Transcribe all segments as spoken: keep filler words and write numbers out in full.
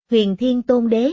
Huyền Thiên Tôn Đế.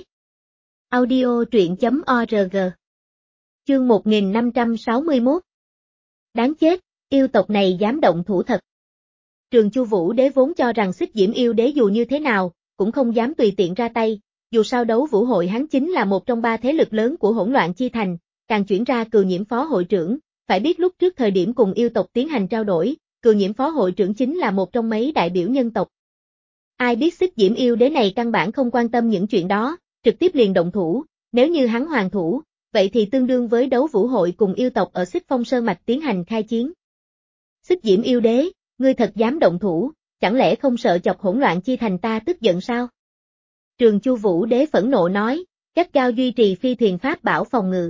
Audio truyện chấm org. Chương một nghìn năm trăm sáu mươi mốt. Đáng chết, yêu tộc này dám động thủ thật. Trường Chu Vũ Đế vốn cho rằng Xích Diễm Yêu Đế dù như thế nào, cũng không dám tùy tiện ra tay, dù sao đấu vũ hội hắn chính là một trong ba thế lực lớn của Hỗn Loạn Chi Thành, càng chuyển ra Cừu Nhiễm phó hội trưởng, phải biết lúc trước thời điểm cùng yêu tộc tiến hành trao đổi, Cừu Nhiễm phó hội trưởng chính là một trong mấy đại biểu nhân tộc. Ai biết Xích Diễm Yêu Đế này căn bản không quan tâm những chuyện đó, trực tiếp liền động thủ, nếu như hắn hoàn thủ, vậy thì tương đương với đấu vũ hội cùng yêu tộc ở Xích Phong Sơn Mạch tiến hành khai chiến. Xích Diễm Yêu Đế, ngươi thật dám động thủ, chẳng lẽ không sợ chọc Hỗn Loạn Chi Thành ta tức giận sao? Trường Chu Vũ Đế phẫn nộ nói, gắt gao duy trì phi thuyền pháp bảo phòng ngự.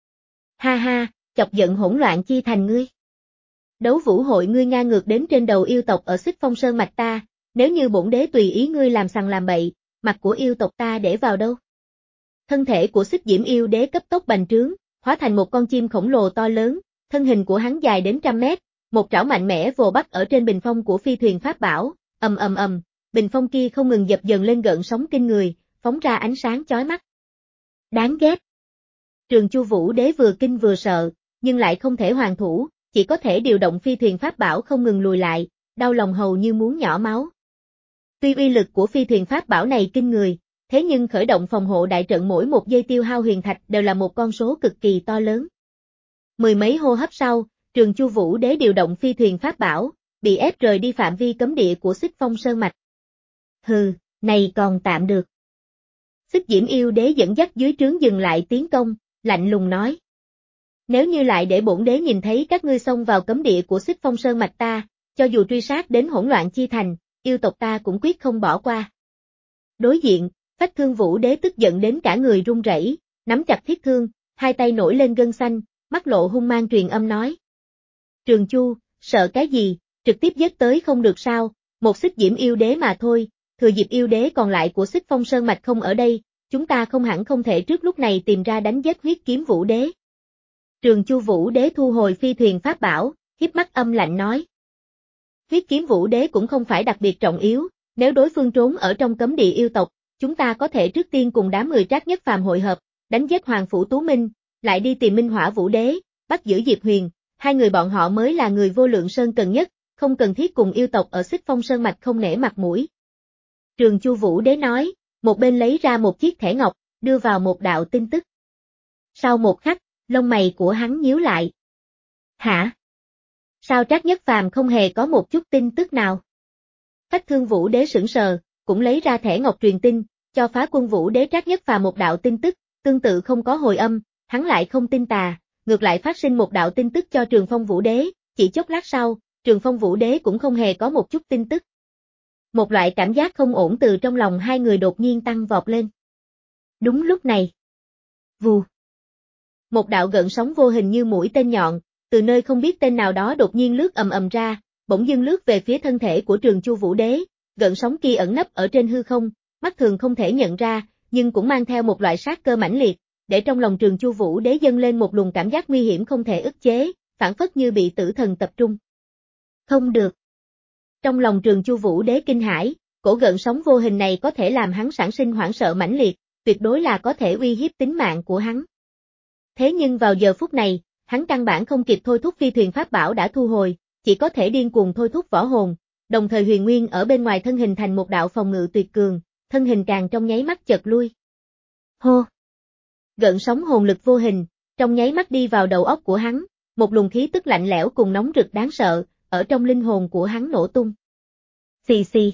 Ha ha, chọc giận Hỗn Loạn Chi Thành ngươi. Đấu vũ hội ngươi ngang ngược đến trên đầu yêu tộc ở Xích Phong Sơn Mạch ta, nếu như bổn đế tùy ý ngươi làm sằng làm bậy, mặt của yêu tộc ta để vào đâu? Thân thể của Xích Diễm Yêu Đế cấp tốc bành trướng, hóa thành một con chim khổng lồ to lớn, thân hình của hắn dài đến trăm mét, một trảo mạnh mẽ vồ bắt ở trên bình phong của phi thuyền pháp bảo, ầm ầm ầm, bình phong kia không ngừng dập dần lên gợn sóng kinh người, phóng ra ánh sáng chói mắt. Đáng ghét. Trường Chu Vũ Đế vừa kinh vừa sợ, nhưng lại không thể hoàn thủ, chỉ có thể điều động phi thuyền pháp bảo không ngừng lùi lại, đau lòng hầu như muốn nhỏ máu. Tuy uy lực của phi thuyền pháp bảo này kinh người, thế nhưng khởi động phòng hộ đại trận mỗi một giây tiêu hao huyền thạch đều là một con số cực kỳ to lớn. Mười mấy hô hấp sau, Trường Chu Vũ Đế điều động phi thuyền pháp bảo, bị ép rời đi phạm vi cấm địa của Xích Phong Sơn Mạch. Hừ, này còn tạm được. Xích Diễm Yêu Đế dẫn dắt dưới trướng dừng lại tiến công, lạnh lùng nói. Nếu như lại để bổn đế nhìn thấy các ngươi xông vào cấm địa của Xích Phong Sơn Mạch ta, cho dù truy sát đến Hỗn Loạn Chi Thành, yêu tộc ta cũng quyết không bỏ qua. Đối diện, Phách Thương Vũ Đế tức giận đến cả người run rẩy, nắm chặt thiết thương, hai tay nổi lên gân xanh, mắt lộ hung mang truyền âm nói. Trường Chu, sợ cái gì, trực tiếp giết tới không được sao, một Xích Diễm Yêu Đế mà thôi, thừa dịp Yêu Đế còn lại của Xích Phong Sơn Mạch không ở đây, chúng ta không hẳn không thể trước lúc này tìm ra đánh giết Huyết Kiếm Vũ Đế. Trường Chu Vũ Đế thu hồi phi thuyền pháp bảo, híp mắt âm lạnh nói. Huyết Kiếm Vũ Đế cũng không phải đặc biệt trọng yếu, nếu đối phương trốn ở trong cấm địa yêu tộc, chúng ta có thể trước tiên cùng đám người Trác Nhất Phàm hội hợp, đánh giết Hoàng Phủ Tú Minh, lại đi tìm Minh Hỏa Vũ Đế, bắt giữ Diệp Huyền, hai người bọn họ mới là người Vô Lượng Sơn cần nhất, không cần thiết cùng yêu tộc ở Xích Phong Sơn Mạch không nể mặt mũi. Trường Chu Vũ Đế nói, một bên lấy ra một chiếc thẻ ngọc, đưa vào một đạo tin tức. Sau một khắc, lông mày của hắn nhíu lại. Hả? Sao Trác Nhất Phàm không hề có một chút tin tức nào? Phách Thương Vũ Đế sững sờ, cũng lấy ra thẻ ngọc truyền tin, cho Phá Quân Vũ Đế Trác Nhất Phàm một đạo tin tức, tương tự không có hồi âm, hắn lại không tin tà, ngược lại phát sinh một đạo tin tức cho Trường Phong Vũ Đế, chỉ chốc lát sau, Trường Phong Vũ Đế cũng không hề có một chút tin tức. Một loại cảm giác không ổn từ trong lòng hai người đột nhiên tăng vọt lên. Đúng lúc này. Vù. Một đạo gợn sóng vô hình như mũi tên nhọn, từ nơi không biết tên nào đó đột nhiên lướt ầm ầm ra, bỗng dưng lướt về phía thân thể của Trường Chu Vũ Đế, gợn sóng kia ẩn nấp ở trên hư không, mắt thường không thể nhận ra, nhưng cũng mang theo một loại sát cơ mãnh liệt, để trong lòng Trường Chu Vũ Đế dâng lên một luồng cảm giác nguy hiểm không thể ức chế, phản phất như bị tử thần tập trung. Không được. Trong lòng Trường Chu Vũ Đế kinh hãi, cổ gợn sóng vô hình này có thể làm hắn sản sinh hoảng sợ mãnh liệt, tuyệt đối là có thể uy hiếp tính mạng của hắn. Thế nhưng vào giờ phút này, hắn căn bản không kịp thôi thúc phi thuyền pháp bảo đã thu hồi, chỉ có thể điên cuồng thôi thúc võ hồn, đồng thời Huyền Nguyên ở bên ngoài thân hình thành một đạo phòng ngự tuyệt cường, thân hình càng trong nháy mắt chợt lui. Hô! Gợn sóng hồn lực vô hình, trong nháy mắt đi vào đầu óc của hắn, một luồng khí tức lạnh lẽo cùng nóng rực đáng sợ, ở trong linh hồn của hắn nổ tung. Xì xì!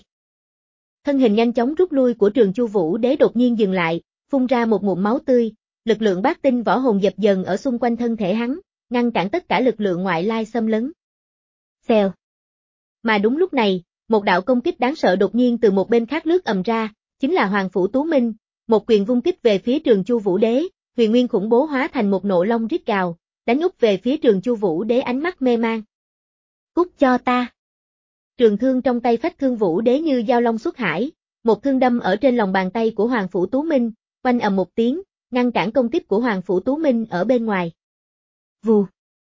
Thân hình nhanh chóng rút lui của Trường Chu Vũ Đế đột nhiên dừng lại, phun ra một ngụm máu tươi, lực lượng bát tinh võ hồn dập dần ở xung quanh thân thể hắn, ngăn cản tất cả lực lượng ngoại lai xâm lấn. Xèo. Mà đúng lúc này, một đạo công kích đáng sợ đột nhiên từ một bên khác lướt ầm ra, chính là Hoàng Phủ Tú Minh, một quyền vung kích về phía Trường Chu Vũ Đế, huyền nguyên khủng bố hóa thành một nộ long rít gào, đánh úp về phía Trường Chu Vũ Đế ánh mắt mê mang. Cút cho ta. Trường thương trong tay Phách Thương Vũ Đế như dao long xuất hải, một thương đâm ở trên lòng bàn tay của Hoàng Phủ Tú Minh, oanh ầm một tiếng, ngăn cản công kích của Hoàng Phủ Tú Minh ở bên ngoài. Vù.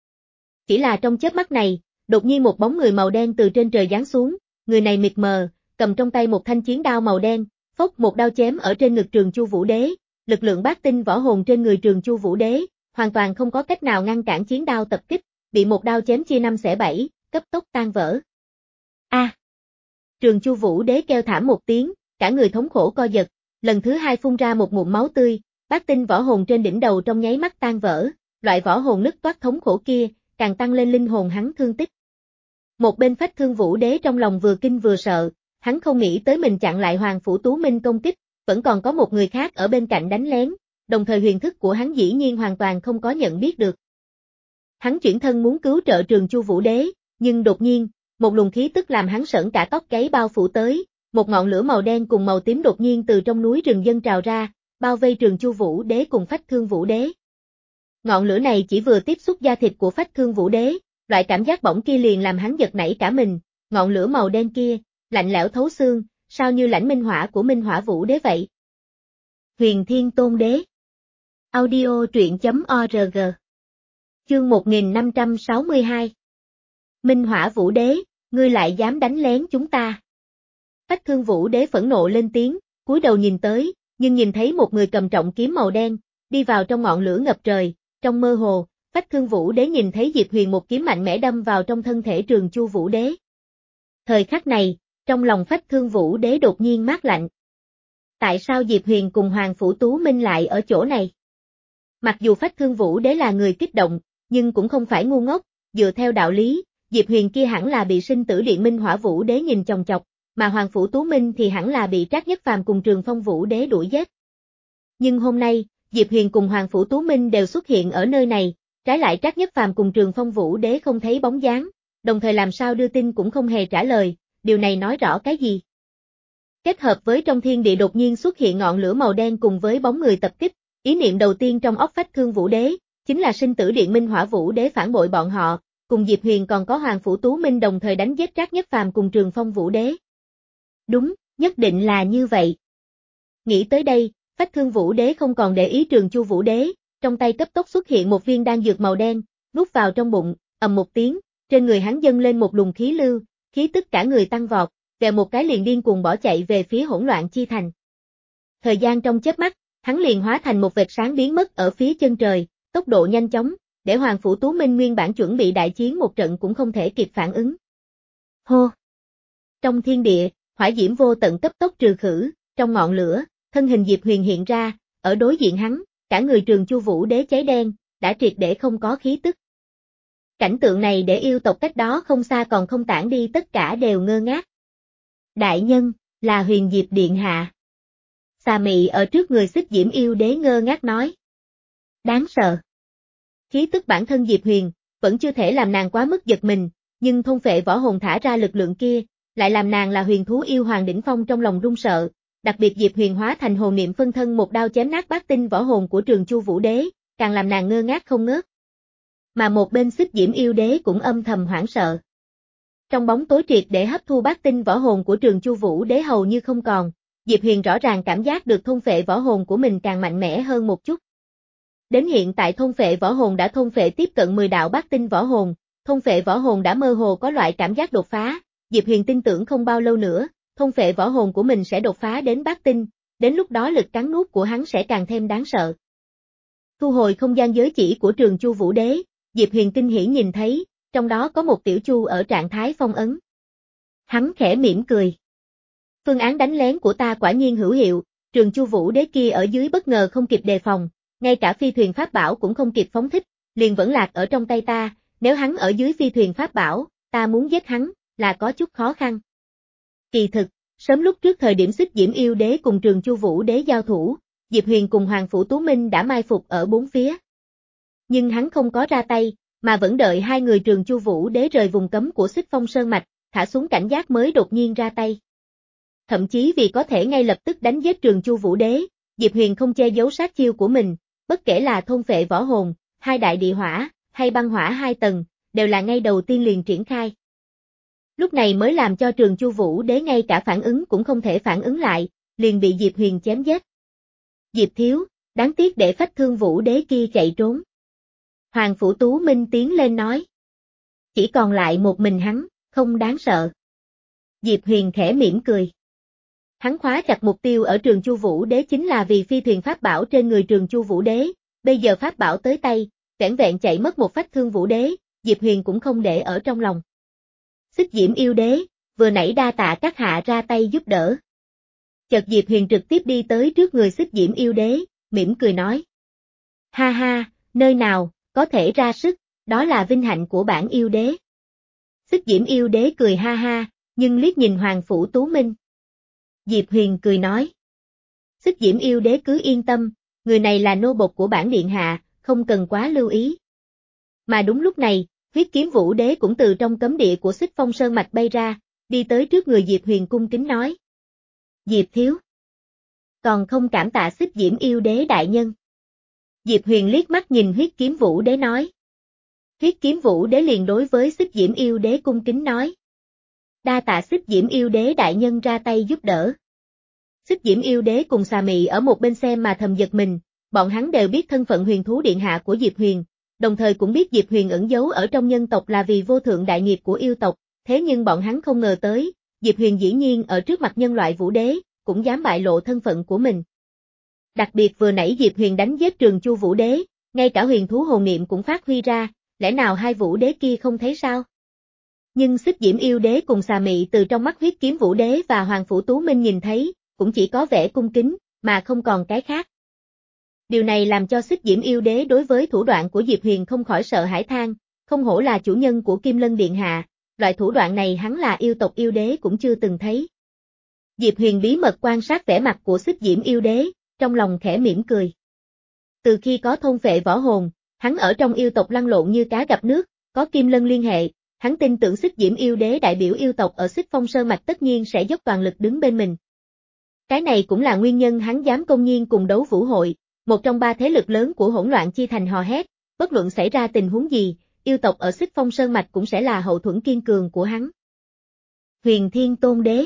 Chỉ là trong chớp mắt này, đột nhiên một bóng người màu đen từ trên trời giáng xuống, người này mịt mờ, cầm trong tay một thanh chiến đao màu đen, phốc một đao chém ở trên ngực Trường Chu Vũ Đế, lực lượng bát tinh võ hồn trên người Trường Chu Vũ Đế, hoàn toàn không có cách nào ngăn cản chiến đao tập kích, bị một đao chém chia năm xẻ bảy, cấp tốc tan vỡ. A! À, Trường Chu Vũ Đế kêu thảm một tiếng, cả người thống khổ co giật, lần thứ hai phun ra một ngụm máu tươi, bát tinh võ hồn trên đỉnh đầu trong nháy mắt tan vỡ, loại võ hồn nứt toát thống khổ kia, càng tăng lên linh hồn hắn thương tích. Một bên Phách Thương Vũ Đế trong lòng vừa kinh vừa sợ, hắn không nghĩ tới mình chặn lại Hoàng Phủ Tú Minh công kích, vẫn còn có một người khác ở bên cạnh đánh lén, đồng thời huyền thức của hắn dĩ nhiên hoàn toàn không có nhận biết được. Hắn chuyển thân muốn cứu trợ Trường Chu Vũ Đế, nhưng đột nhiên, một luồng khí tức làm hắn sởn cả tóc gáy bao phủ tới, một ngọn lửa màu đen cùng màu tím đột nhiên từ trong núi rừng dân trào ra, bao vây Trường Chu Vũ Đế cùng Phách Thương Vũ Đế. Ngọn lửa này chỉ vừa tiếp xúc da thịt của Phách Thương Vũ Đế, loại cảm giác bỏng kia liền làm hắn giật nảy cả mình, ngọn lửa màu đen kia, lạnh lẽo thấu xương, sao như lãnh minh hỏa của Minh Hỏa Vũ Đế vậy. Huyền Thiên Tôn Đế. Audio truyện chấm org. Chương một nghìn năm trăm sáu mươi hai. Minh Hỏa Vũ Đế, ngươi lại dám đánh lén chúng ta. Phách Thương Vũ Đế phẫn nộ lên tiếng, cúi đầu nhìn tới, nhưng nhìn thấy một người cầm trọng kiếm màu đen, đi vào trong ngọn lửa ngập trời, trong mơ hồ, Phách Thương Vũ Đế nhìn thấy Diệp Huyền một kiếm mạnh mẽ đâm vào trong thân thể Trường Chu Vũ Đế. Thời khắc này, trong lòng Phách Thương Vũ Đế đột nhiên mát lạnh. Tại sao Diệp Huyền cùng Hoàng Phủ Tú Minh lại ở chỗ này? Mặc dù Phách Thương Vũ Đế là người kích động, nhưng cũng không phải ngu ngốc, dựa theo đạo lý, Diệp Huyền kia hẳn là bị sinh tử điện Minh Hỏa Vũ Đế nhìn chòng chọc, mà Hoàng Phủ Tú Minh thì hẳn là bị Trác Nhất Phàm cùng Trường Phong Vũ Đế đuổi giết. Nhưng hôm nay, Diệp Huyền cùng Hoàng Phủ Tú Minh đều xuất hiện ở nơi này, trái lại Trác Nhất Phàm cùng Trường Phong Vũ Đế không thấy bóng dáng, đồng thời làm sao đưa tin cũng không hề trả lời, điều này nói rõ cái gì? Kết hợp với trong thiên địa đột nhiên xuất hiện ngọn lửa màu đen cùng với bóng người tập kích, ý niệm đầu tiên trong óc Phách Thương Vũ Đế, chính là sinh tử điện Minh Hỏa Vũ Đế phản bội bọn họ, cùng Diệp Huyền còn có Hoàng Phủ Tú Minh đồng thời đánh giết Trác Nhất Phàm cùng Trường Phong Vũ Đế. Đúng, nhất định là như vậy. Nghĩ tới đây, Phách Thương Vũ Đế không còn để ý Trường Chu Vũ Đế, trong tay cấp tốc xuất hiện một viên đan dược màu đen, nuốt vào trong bụng, ầm một tiếng, trên người hắn dâng lên một luồng khí lưu, khí tức cả người tăng vọt, vèo một cái liền điên cuồng bỏ chạy về phía Hỗn Loạn Chi Thành. Thời gian trong chớp mắt, hắn liền hóa thành một vệt sáng biến mất ở phía chân trời, tốc độ nhanh chóng, để Hoàng Phủ Tú Minh nguyên bản chuẩn bị đại chiến một trận cũng không thể kịp phản ứng. Hô! Trong thiên địa, hỏa diễm vô tận cấp tốc trừ khử, trong ngọn lửa, thân hình Diệp Huyền hiện ra, ở đối diện hắn, cả người Trường Chu Vũ Đế cháy đen, đã triệt để không có khí tức. Cảnh tượng này để yêu tộc cách đó không xa còn không tản đi tất cả đều ngơ ngác. Đại nhân, là Huyền Diệp Điện Hạ. Xà Mị ở trước người Xích Diễm Yêu Đế ngơ ngác nói. Đáng sợ. Khí tức bản thân Diệp Huyền, vẫn chưa thể làm nàng quá mức giật mình, nhưng thôn phệ võ hồn thả ra lực lượng kia, lại làm nàng là huyền thú yêu hoàng đỉnh phong trong lòng run sợ, đặc biệt Diệp Huyền hóa thành hồn niệm phân thân một đao chém nát bát tinh võ hồn của Trường Chu Vũ Đế, càng làm nàng ngơ ngác không ngớt. Mà một bên Xích Diễm Yêu Đế cũng âm thầm hoảng sợ. Trong bóng tối triệt để hấp thu bát tinh võ hồn của Trường Chu Vũ Đế hầu như không còn, Diệp Huyền rõ ràng cảm giác được thôn phệ võ hồn của mình càng mạnh mẽ hơn một chút. Đến hiện tại thôn phệ võ hồn đã thôn phệ tiếp cận mười đạo bát tinh võ hồn, thôn phệ võ hồn đã mơ hồ có loại cảm giác đột phá, Diệp Huyền tin tưởng không bao lâu nữa, thôn phệ võ hồn của mình sẽ đột phá đến bát tinh, đến lúc đó lực cắn nuốt của hắn sẽ càng thêm đáng sợ. Thu hồi không gian giới chỉ của Trường Chu Vũ Đế, Diệp Huyền kinh hỉ nhìn thấy, trong đó có một tiểu chu ở trạng thái phong ấn. Hắn khẽ mỉm cười. Phương án đánh lén của ta quả nhiên hữu hiệu, Trường Chu Vũ Đế kia ở dưới bất ngờ không kịp đề phòng, ngay cả phi thuyền pháp bảo cũng không kịp phóng thích, liền vẫn lạc ở trong tay ta, nếu hắn ở dưới phi thuyền pháp bảo, ta muốn giết hắn, là có chút khó khăn. Kỳ thực, sớm lúc trước thời điểm Xích Diễm Yêu Đế cùng Trường Chu Vũ Đế giao thủ, Diệp Huyền cùng Hoàng Phủ Tú Minh đã mai phục ở bốn phía. Nhưng hắn không có ra tay, mà vẫn đợi hai người Trường Chu Vũ Đế rời vùng cấm của Xích Phong Sơn Mạch, thả xuống cảnh giác mới đột nhiên ra tay. Thậm chí vì có thể ngay lập tức đánh giết Trường Chu Vũ Đế, Diệp Huyền không che giấu sát chiêu của mình, bất kể là thôn phệ võ hồn, hai đại địa hỏa, hay băng hỏa hai tầng, đều là ngay đầu tiên liền triển khai. Lúc này mới làm cho Trường Chu Vũ Đế ngay cả phản ứng cũng không thể phản ứng lại, liền bị Diệp Huyền chém giết. Diệp thiếu, đáng tiếc để Phách Thương Vũ Đế kia chạy trốn. Hoàng Phủ Tú Minh tiến lên nói. Chỉ còn lại một mình hắn, không đáng sợ. Diệp Huyền khẽ mỉm cười. Hắn khóa chặt mục tiêu ở Trường Chu Vũ Đế chính là vì phi thuyền pháp bảo trên người Trường Chu Vũ Đế, bây giờ pháp bảo tới tay, vẻn vẹn chạy mất một phách thương Vũ Đế, Diệp Huyền cũng không để ở trong lòng. Xích Diễm Yêu Đế, vừa nãy đa tạ các hạ ra tay giúp đỡ. Chợt Diệp Huyền trực tiếp đi tới trước người Xích Diễm Yêu Đế, mỉm cười nói. Ha ha, nơi nào, có thể ra sức, đó là vinh hạnh của bản yêu đế. Xích Diễm Yêu Đế cười ha ha, nhưng liếc nhìn Hoàng Phủ Tú Minh. Diệp Huyền cười nói. Xích Diễm Yêu Đế cứ yên tâm, người này là nô bộc của bản điện hạ, không cần quá lưu ý. Mà đúng lúc này, huyết kiếm Vũ Đế cũng từ trong cấm địa của Xích Phong Sơn Mạch bay ra, đi tới trước người Diệp Huyền cung kính nói. Diệp thiếu. Còn không cảm tạ Xích Diễm Yêu Đế đại nhân. Diệp Huyền liếc mắt nhìn huyết kiếm Vũ Đế nói. Huyết kiếm Vũ Đế liền đối với Xích Diễm Yêu Đế cung kính nói. Đa tạ Xích Diễm Yêu Đế đại nhân ra tay giúp đỡ. Xích Diễm Yêu Đế cùng Xà Mị ở một bên xem mà thầm giật mình, bọn hắn đều biết thân phận huyền thú điện hạ của Diệp Huyền, đồng thời cũng biết Diệp Huyền ẩn giấu ở trong nhân tộc là vì vô thượng đại nghiệp của yêu tộc, thế nhưng bọn hắn không ngờ tới, Diệp Huyền dĩ nhiên ở trước mặt nhân loại Vũ Đế, cũng dám bại lộ thân phận của mình. Đặc biệt vừa nãy Diệp Huyền đánh giết Trường Chu Vũ Đế, ngay cả huyền thú hồn niệm cũng phát huy ra, lẽ nào hai Vũ Đế kia không thấy sao? Nhưng Xích Diễm Yêu Đế cùng Xà Mị từ trong mắt huyết kiếm Vũ Đế và Hoàng Phủ Tú Minh nhìn thấy, cũng chỉ có vẻ cung kính, mà không còn cái khác. Điều này làm cho Xích Diễm Yêu Đế đối với thủ đoạn của Diệp Huyền không khỏi sợ hãi than, không hổ là chủ nhân của Kim Lân Điện Hạ, loại thủ đoạn này hắn là yêu tộc yêu đế cũng chưa từng thấy. Diệp Huyền bí mật quan sát vẻ mặt của Xích Diễm Yêu Đế, trong lòng khẽ mỉm cười. Từ khi có thôn phệ võ hồn, hắn ở trong yêu tộc lăn lộn như cá gặp nước, có Kim Lân liên hệ, hắn tin tưởng Xích Diễm Yêu Đế đại biểu yêu tộc ở Xích Phong Sơn Mạch tất nhiên sẽ dốc toàn lực đứng bên mình. Cái này cũng là nguyên nhân hắn dám công nhiên cùng Đấu Vũ Hội, một trong ba thế lực lớn của Hỗn Loạn Chi Thành hò hét, bất luận xảy ra tình huống gì, yêu tộc ở Xích Phong Sơn Mạch cũng sẽ là hậu thuẫn kiên cường của hắn. Huyền Thiên Tôn Đế.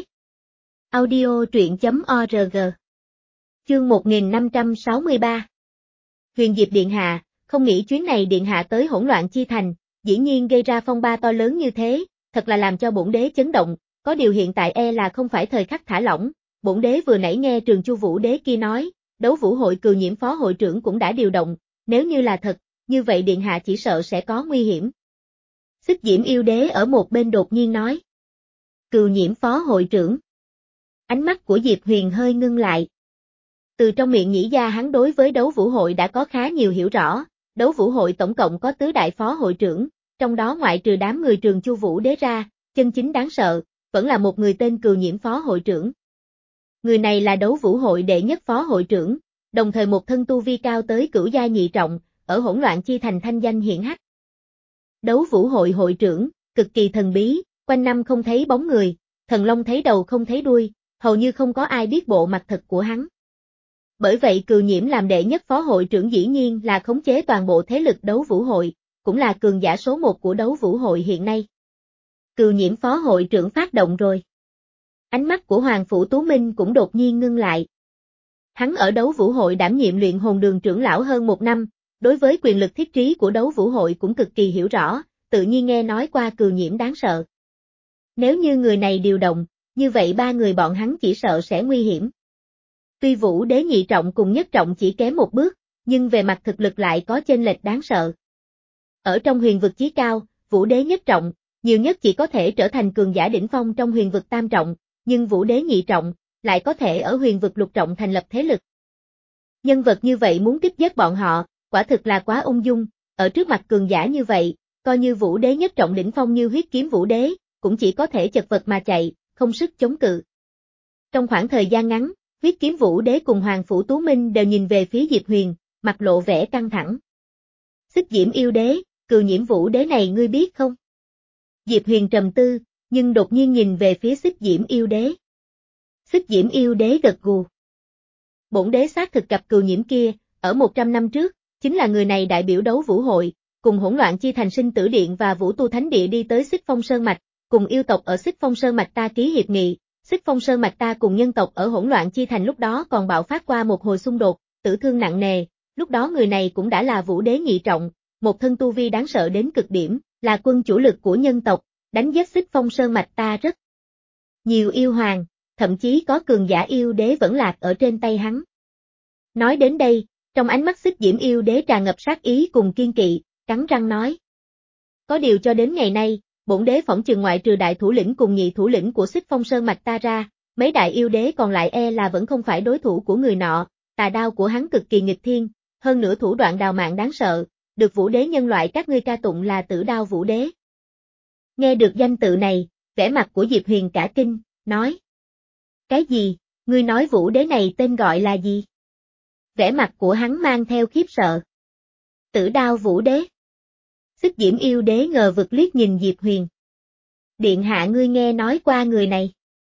Audio truyện chấm org. Chương một nghìn năm trăm sáu mươi ba. Huyền Diệp Điện Hạ, không nghĩ chuyến này Điện Hạ tới Hỗn Loạn Chi Thành, dĩ nhiên gây ra phong ba to lớn như thế, thật là làm cho bổn đế chấn động, có điều hiện tại e là không phải thời khắc thả lỏng, bổn đế vừa nãy nghe Trường Chu Vũ Đế kia nói, Đấu Vũ Hội Cừu Nhiễm phó hội trưởng cũng đã điều động, nếu như là thật, như vậy Điện Hạ chỉ sợ sẽ có nguy hiểm. Xích Diễm Yêu Đế ở một bên đột nhiên nói. Cừu Nhiễm phó hội trưởng. Ánh mắt của Diệp Huyền hơi ngưng lại. Từ trong miệng nhĩ ra hắn đối với Đấu Vũ Hội đã có khá nhiều hiểu rõ, Đấu Vũ Hội tổng cộng có tứ đại phó hội trưởng, trong đó ngoại trừ đám người Trường Chu Vũ Đế ra, chân chính đáng sợ, vẫn là một người tên Cừu Nhiễm phó hội trưởng. Người này là Đấu Vũ Hội đệ nhất phó hội trưởng, đồng thời một thân tu vi cao tới cửu giai nhị trọng, ở Hỗn Loạn Chi Thành thanh danh hiển hách. Đấu Vũ Hội hội trưởng, cực kỳ thần bí, quanh năm không thấy bóng người, thần long thấy đầu không thấy đuôi, hầu như không có ai biết bộ mặt thật của hắn. Bởi vậy Cừu Nhiễm làm đệ nhất phó hội trưởng dĩ nhiên là khống chế toàn bộ thế lực Đấu Vũ Hội, cũng là cường giả số một của Đấu Vũ Hội hiện nay. Cừu Nhiễm phó hội trưởng phát động rồi. Ánh mắt của Hoàng Phủ Tú Minh cũng đột nhiên ngưng lại. Hắn ở Đấu Vũ Hội đảm nhiệm luyện hồn đường trưởng lão hơn một năm, đối với quyền lực thiết trí của Đấu Vũ Hội cũng cực kỳ hiểu rõ, tự nhiên nghe nói qua Cừu Nhiễm đáng sợ. Nếu như người này điều động, như vậy ba người bọn hắn chỉ sợ sẽ nguy hiểm. Tuy Vũ Đế nhị trọng cùng nhất trọng chỉ kém một bước, nhưng về mặt thực lực lại có chênh lệch đáng sợ. Ở trong huyền vực chí cao, Vũ Đế nhất trọng, nhiều nhất chỉ có thể trở thành cường giả đỉnh phong trong huyền vực tam trọng, nhưng Vũ Đế nhị trọng, lại có thể ở huyền vực lục trọng thành lập thế lực. Nhân vật như vậy muốn kích giết bọn họ, quả thực là quá ung dung, ở trước mặt cường giả như vậy, coi như Vũ Đế nhất trọng đỉnh phong như huyết kiếm Vũ Đế, cũng chỉ có thể chật vật mà chạy, không sức chống cự. Trong khoảng thời gian ngắn, huyết kiếm Vũ Đế cùng Hoàng Phủ Tú Minh đều nhìn về phía Diệp Huyền, mặt lộ vẻ căng thẳng. Xích Diễm Yêu Đế, Cừu Nhiễm Vũ Đế này ngươi biết không? Diệp Huyền trầm tư, nhưng đột nhiên nhìn về phía Xích Diễm Yêu Đế. Xích Diễm Yêu Đế gật gù. Bổn đế xác thực gặp Cừu Nhiễm kia, ở một trăm năm trước, chính là người này đại biểu Đấu Vũ Hội, cùng Hỗn Loạn Chi Thành Sinh Tử Điện và Vũ Tu Thánh Địa đi tới Xích Phong Sơn Mạch, cùng yêu tộc ở Xích Phong Sơn Mạch ta ký hiệp nghị, Xích Phong Sơn Mạch ta cùng nhân tộc ở Hỗn Loạn Chi Thành lúc đó còn bạo phát qua một hồi xung đột, tử thương nặng nề, lúc đó người này cũng đã là Vũ Đế nhị trọng, một thân tu vi đáng sợ đến cực điểm, là quân chủ lực của nhân tộc, đánh giết Xích Phong Sơn Mạch ta rất nhiều yêu hoàng, thậm chí có cường giả yêu đế vẫn lạc ở trên tay hắn. Nói đến đây, trong ánh mắt Xích Diễm yêu đế tràn ngập sát ý cùng kiên kỵ, cắn răng nói. Có điều cho đến ngày nay, bổn đế phỏng chừng ngoại trừ đại thủ lĩnh cùng nhị thủ lĩnh của Xích Phong Sơn mạch ta ra, mấy đại yêu đế còn lại e là vẫn không phải đối thủ của người nọ, tà đao của hắn cực kỳ nghịch thiên, hơn nữa thủ đoạn đào mạng đáng sợ, được vũ đế nhân loại các ngươi ca tụng là Tử Đao Vũ Đế. Nghe được danh tự này, vẻ mặt của Diệp Huyền cả kinh, nói. Cái gì, ngươi nói vũ đế này tên gọi là gì? Vẻ mặt của hắn mang theo khiếp sợ. Tử Đao Vũ Đế. Xích Diễm yêu đế ngờ vực liếc nhìn Diệp Huyền. Điện hạ ngươi nghe nói qua người này.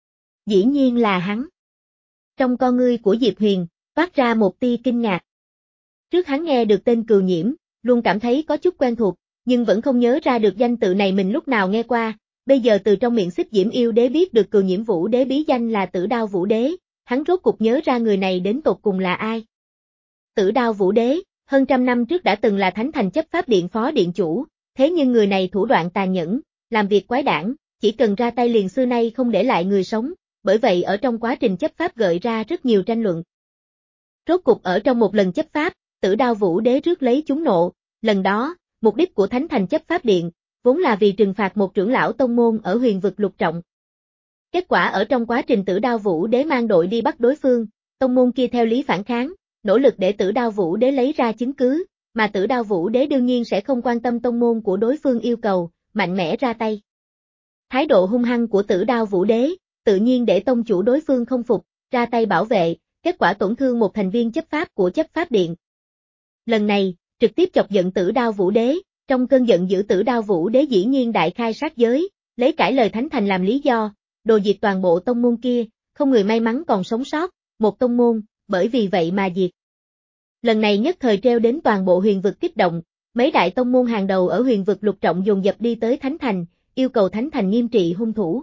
Dĩ nhiên là hắn. Trong con ngươi của Diệp Huyền, phát ra một tia kinh ngạc. Trước hắn nghe được tên Cừu Nhiễm, luôn cảm thấy có chút quen thuộc, nhưng vẫn không nhớ ra được danh tự này mình lúc nào nghe qua, bây giờ từ trong miệng Xích Diễm yêu đế biết được Cừu Nhiễm Vũ Đế bí danh là Tử Đao Vũ Đế, hắn rốt cục nhớ ra người này đến tột cùng là ai. Tử Đao Vũ Đế, hơn trăm năm trước đã từng là Thánh Thành chấp pháp điện phó điện chủ, thế nhưng người này thủ đoạn tàn nhẫn, làm việc quái đản, chỉ cần ra tay liền xưa nay không để lại người sống, bởi vậy ở trong quá trình chấp pháp gợi ra rất nhiều tranh luận. Rốt cục ở trong một lần chấp pháp, Tử Đao Vũ Đế rước lấy chúng nộ, lần đó, mục đích của Thánh Thành chấp pháp điện, vốn là vì trừng phạt một trưởng lão tông môn ở huyền vực lục trọng. Kết quả ở trong quá trình Tử Đao Vũ Đế mang đội đi bắt đối phương, tông môn kia theo lý phản kháng, nỗ lực để Tử Đao Vũ Đế lấy ra chứng cứ, mà Tử Đao Vũ Đế đương nhiên sẽ không quan tâm tông môn của đối phương yêu cầu, mạnh mẽ ra tay. Thái độ hung hăng của Tử Đao Vũ Đế, tự nhiên để tông chủ đối phương không phục, ra tay bảo vệ, kết quả tổn thương một thành viên chấp pháp của chấp pháp điện. Lần này, trực tiếp chọc giận Tử Đao Vũ Đế, trong cơn giận dữ Tử Đao Vũ Đế dĩ nhiên đại khai sát giới, lấy cãi lời Thánh Thành làm lý do, đồ diệt toàn bộ tông môn kia, không người may mắn còn sống sót, một tông môn, bởi vì vậy mà diệt. Lần này nhất thời treo đến toàn bộ huyền vực kích động, mấy đại tông môn hàng đầu ở huyền vực lục trọng dồn dập đi tới Thánh Thành, yêu cầu Thánh Thành nghiêm trị hung thủ.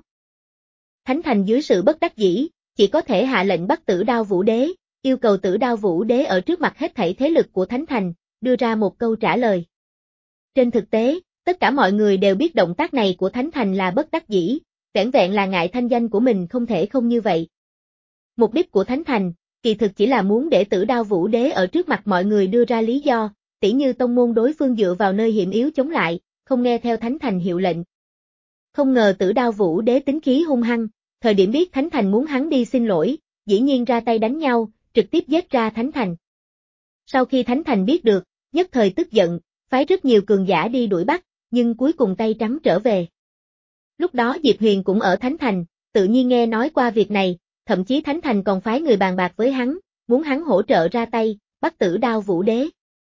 Thánh Thành dưới sự bất đắc dĩ, chỉ có thể hạ lệnh bắt Tử Đao Vũ Đế, yêu cầu Tử Đao Vũ Đế ở trước mặt hết thảy thế lực của Thánh Thành, đưa ra một câu trả lời. Trên thực tế, tất cả mọi người đều biết động tác này của Thánh Thành là bất đắc dĩ, vẻn vẹn là ngại thanh danh của mình không thể không như vậy. Mục đích của Thánh Thành, kỳ thực chỉ là muốn để Tử Đao Vũ Đế ở trước mặt mọi người đưa ra lý do, tỉ như tông môn đối phương dựa vào nơi hiểm yếu chống lại, không nghe theo Thánh Thành hiệu lệnh. Không ngờ Tử Đao Vũ Đế tính khí hung hăng, thời điểm biết Thánh Thành muốn hắn đi xin lỗi, dĩ nhiên ra tay đánh nhau, trực tiếp giết ra Thánh Thành. Sau khi Thánh Thành biết được, nhất thời tức giận, phái rất nhiều cường giả đi đuổi bắt, nhưng cuối cùng tay trắng trở về. Lúc đó Diệp Huyền cũng ở Thánh Thành, tự nhiên nghe nói qua việc này, thậm chí Thánh Thành còn phái người bàn bạc với hắn, muốn hắn hỗ trợ ra tay, bắt Tử Đao Vũ Đế.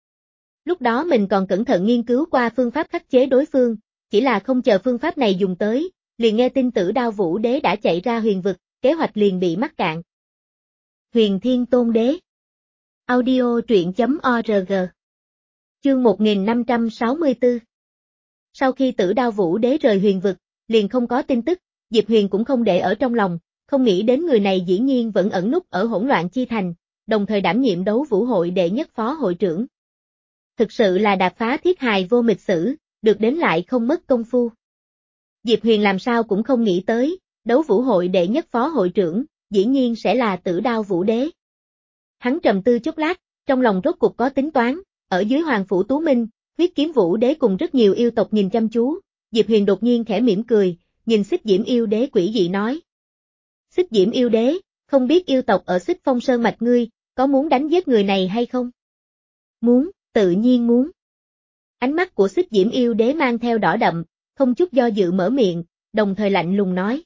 Lúc đó mình còn cẩn thận nghiên cứu qua phương pháp khắc chế đối phương, chỉ là không chờ phương pháp này dùng tới, liền nghe tin Tử Đao Vũ Đế đã chạy ra huyền vực, kế hoạch liền bị mắc cạn. Huyền Thiên Tôn Đế. Audio truyện chấm org. Chương một nghìn năm trăm sáu mươi tư. Sau khi Tử Đao Vũ Đế rời huyền vực, liền không có tin tức, Diệp Huyền cũng không để ở trong lòng, không nghĩ đến người này dĩ nhiên vẫn ẩn núp ở Hỗn Loạn Chi Thành, đồng thời đảm nhiệm đấu vũ hội đệ nhất phó hội trưởng. Thực sự là đạp phá thiết hài vô mịch sử, được đến lại không mất công phu. Diệp Huyền làm sao cũng không nghĩ tới, đấu vũ hội đệ nhất phó hội trưởng, dĩ nhiên sẽ là Tử Đao Vũ Đế. Hắn trầm tư chốc lát, trong lòng rốt cục có tính toán, ở dưới Hoàng Phủ Tú Minh, Huyết Kiếm Vũ Đế cùng rất nhiều yêu tộc nhìn chăm chú, Diệp Huyền đột nhiên khẽ mỉm cười, nhìn Xích Diễm yêu đế quỷ dị nói. Xích Diễm yêu đế, không biết yêu tộc ở Xích Phong Sơn mạch ngươi, có muốn đánh giết người này hay không? Muốn, tự nhiên muốn. Ánh mắt của Xích Diễm yêu đế mang theo đỏ đậm, không chút do dự mở miệng, đồng thời lạnh lùng nói.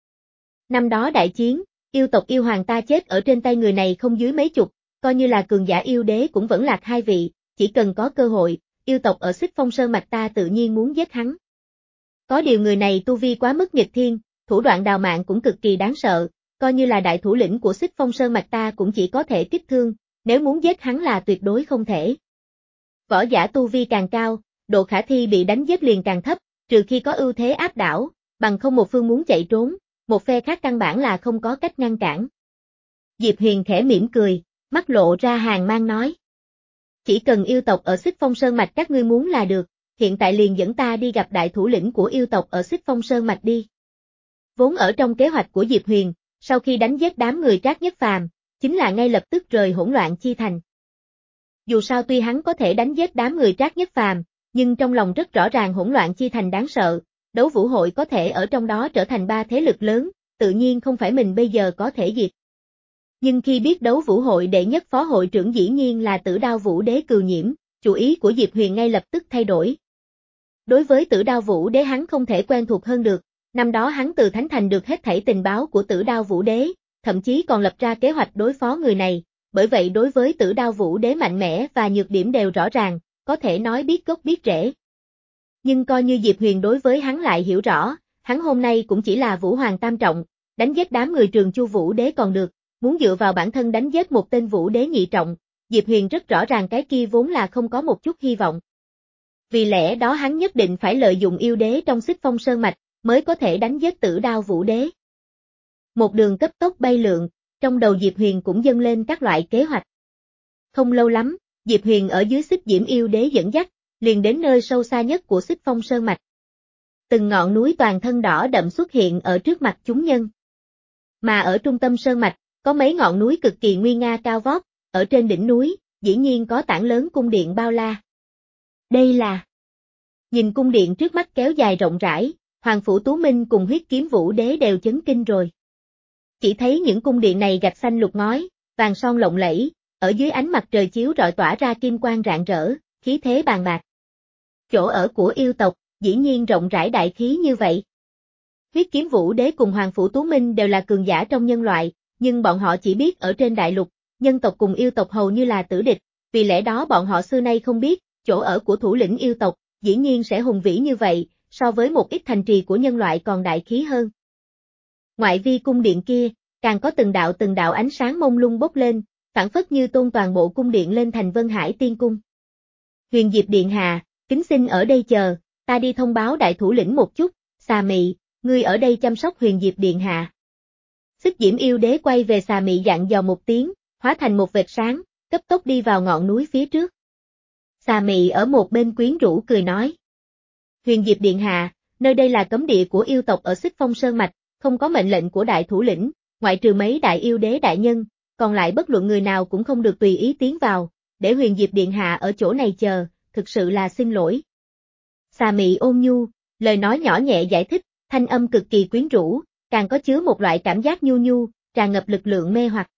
Năm đó đại chiến, yêu tộc yêu hoàng ta chết ở trên tay người này không dưới mấy chục, coi như là cường giả yêu đế cũng vẫn lạc hai vị, chỉ cần có cơ hội, yêu tộc ở Xích Phong Sơn mạch ta tự nhiên muốn giết hắn. Có điều người này tu vi quá mức nghịch thiên, thủ đoạn đào mạng cũng cực kỳ đáng sợ, coi như là đại thủ lĩnh của Xích Phong Sơn mạch ta cũng chỉ có thể kích thương, nếu muốn giết hắn là tuyệt đối không thể. Võ giả tu vi càng cao, độ khả thi bị đánh giết liền càng thấp, trừ khi có ưu thế áp đảo, bằng không một phương muốn chạy trốn, một phe khác căn bản là không có cách ngăn cản. Diệp Huyền khẽ mỉm cười, mắt lộ ra hàn mang nói. Chỉ cần yêu tộc ở Xích Phong Sơn mạch các ngươi muốn là được, hiện tại liền dẫn ta đi gặp đại thủ lĩnh của yêu tộc ở Xích Phong Sơn mạch đi. Vốn ở trong kế hoạch của Diệp Huyền, Sau khi đánh giết đám người Trác Nhất Phàm, chính là ngay lập tức rời hỗn loạn chi thành. Dù sao tuy hắn có thể đánh giết đám người Trác Nhất Phàm, nhưng trong lòng rất rõ ràng hỗn loạn chi thành đáng sợ, đấu vũ hội có thể ở trong đó trở thành ba thế lực lớn, tự nhiên không phải mình bây giờ có thể diệt. Nhưng khi biết đấu vũ hội đệ nhất phó hội trưởng dĩ nhiên là Tử Đao Vũ Đế Cừu Nhiễm, chủ ý của Diệp Huyền ngay lập tức thay đổi. Đối với Tử Đao Vũ Đế hắn không thể quen thuộc hơn được, năm đó hắn từ Thánh Thành được hết thảy tình báo của Tử Đao Vũ Đế, thậm chí còn lập ra kế hoạch đối phó người này, bởi vậy đối với Tử Đao Vũ Đế mạnh mẽ và nhược điểm đều rõ ràng, có thể nói biết gốc biết rễ. Nhưng coi như Diệp Huyền đối với hắn lại hiểu rõ, hắn hôm nay cũng chỉ là Vũ Hoàng Tam Trọng, đánh giết đám người Trường Chu Vũ Đế còn được, muốn dựa vào bản thân đánh giết một tên Vũ Đế nhị trọng, Diệp Huyền rất rõ ràng cái kia vốn là không có một chút hy vọng. Vì lẽ đó hắn nhất định phải lợi dụng yêu đế trong Xích Phong Sơn Mạch, mới có thể đánh giết Tử Đao Vũ Đế. Một đường cấp tốc bay lượn, trong đầu Diệp Huyền cũng dâng lên các loại kế hoạch. Không lâu lắm, Diệp Huyền ở dưới Xích Diễm Yêu Đế dẫn dắt, liền đến nơi sâu xa nhất của Xích Phong Sơn Mạch. Từng ngọn núi toàn thân đỏ đậm xuất hiện ở trước mặt chúng nhân. Mà ở trung tâm Sơn Mạch, có mấy ngọn núi cực kỳ nguy nga cao vót, ở trên đỉnh núi, dĩ nhiên có tảng lớn cung điện bao la. Đây là... Nhìn cung điện trước mắt kéo dài rộng rãi, Hoàng Phủ Tú Minh cùng Huyết Kiếm Vũ Đế đều chấn kinh rồi. Chỉ thấy những cung điện này gạch xanh lục ngói, vàng son lộng lẫy, ở dưới ánh mặt trời chiếu rọi tỏa ra kim quang rạng rỡ, khí thế bàn bạc. Chỗ ở của yêu tộc, dĩ nhiên rộng rãi đại khí như vậy. Huyết Kiếm Vũ Đế cùng Hoàng Phủ Tú Minh đều là cường giả trong nhân loại, nhưng bọn họ chỉ biết ở trên đại lục, nhân tộc cùng yêu tộc hầu như là tử địch, vì lẽ đó bọn họ xưa nay không biết, chỗ ở của thủ lĩnh yêu tộc, dĩ nhiên sẽ hùng vĩ như vậy, so với một ít thành trì của nhân loại còn đại khí hơn. Ngoại vi cung điện kia, càng có từng đạo từng đạo ánh sáng mông lung bốc lên, phản phất như tôn toàn bộ cung điện lên thành Vân Hải Tiên Cung. Huyền Diệp Điện Hạ, kính xin ở đây chờ, ta đi thông báo đại thủ lĩnh một chút, Xà Mị, ngươi ở đây chăm sóc Huyền Diệp Điện Hạ. Xích Diễm Yêu Đế quay về Xà Mị dặn dò một tiếng, hóa thành một vệt sáng, cấp tốc đi vào ngọn núi phía trước. Xà Mị ở một bên quyến rũ cười nói. Huyền Diệp Điện Hạ, nơi đây là cấm địa của yêu tộc ở Xích Phong Sơn Mạch, không có mệnh lệnh của đại thủ lĩnh, ngoại trừ mấy đại yêu đế đại nhân, còn lại bất luận người nào cũng không được tùy ý tiến vào, để Huyền Diệp Điện Hạ ở chỗ này chờ, thực sự là xin lỗi. Xà Mị ôn nhu, lời nói nhỏ nhẹ giải thích, thanh âm cực kỳ quyến rũ, càng có chứa một loại cảm giác nhu nhu, tràn ngập lực lượng mê hoặc.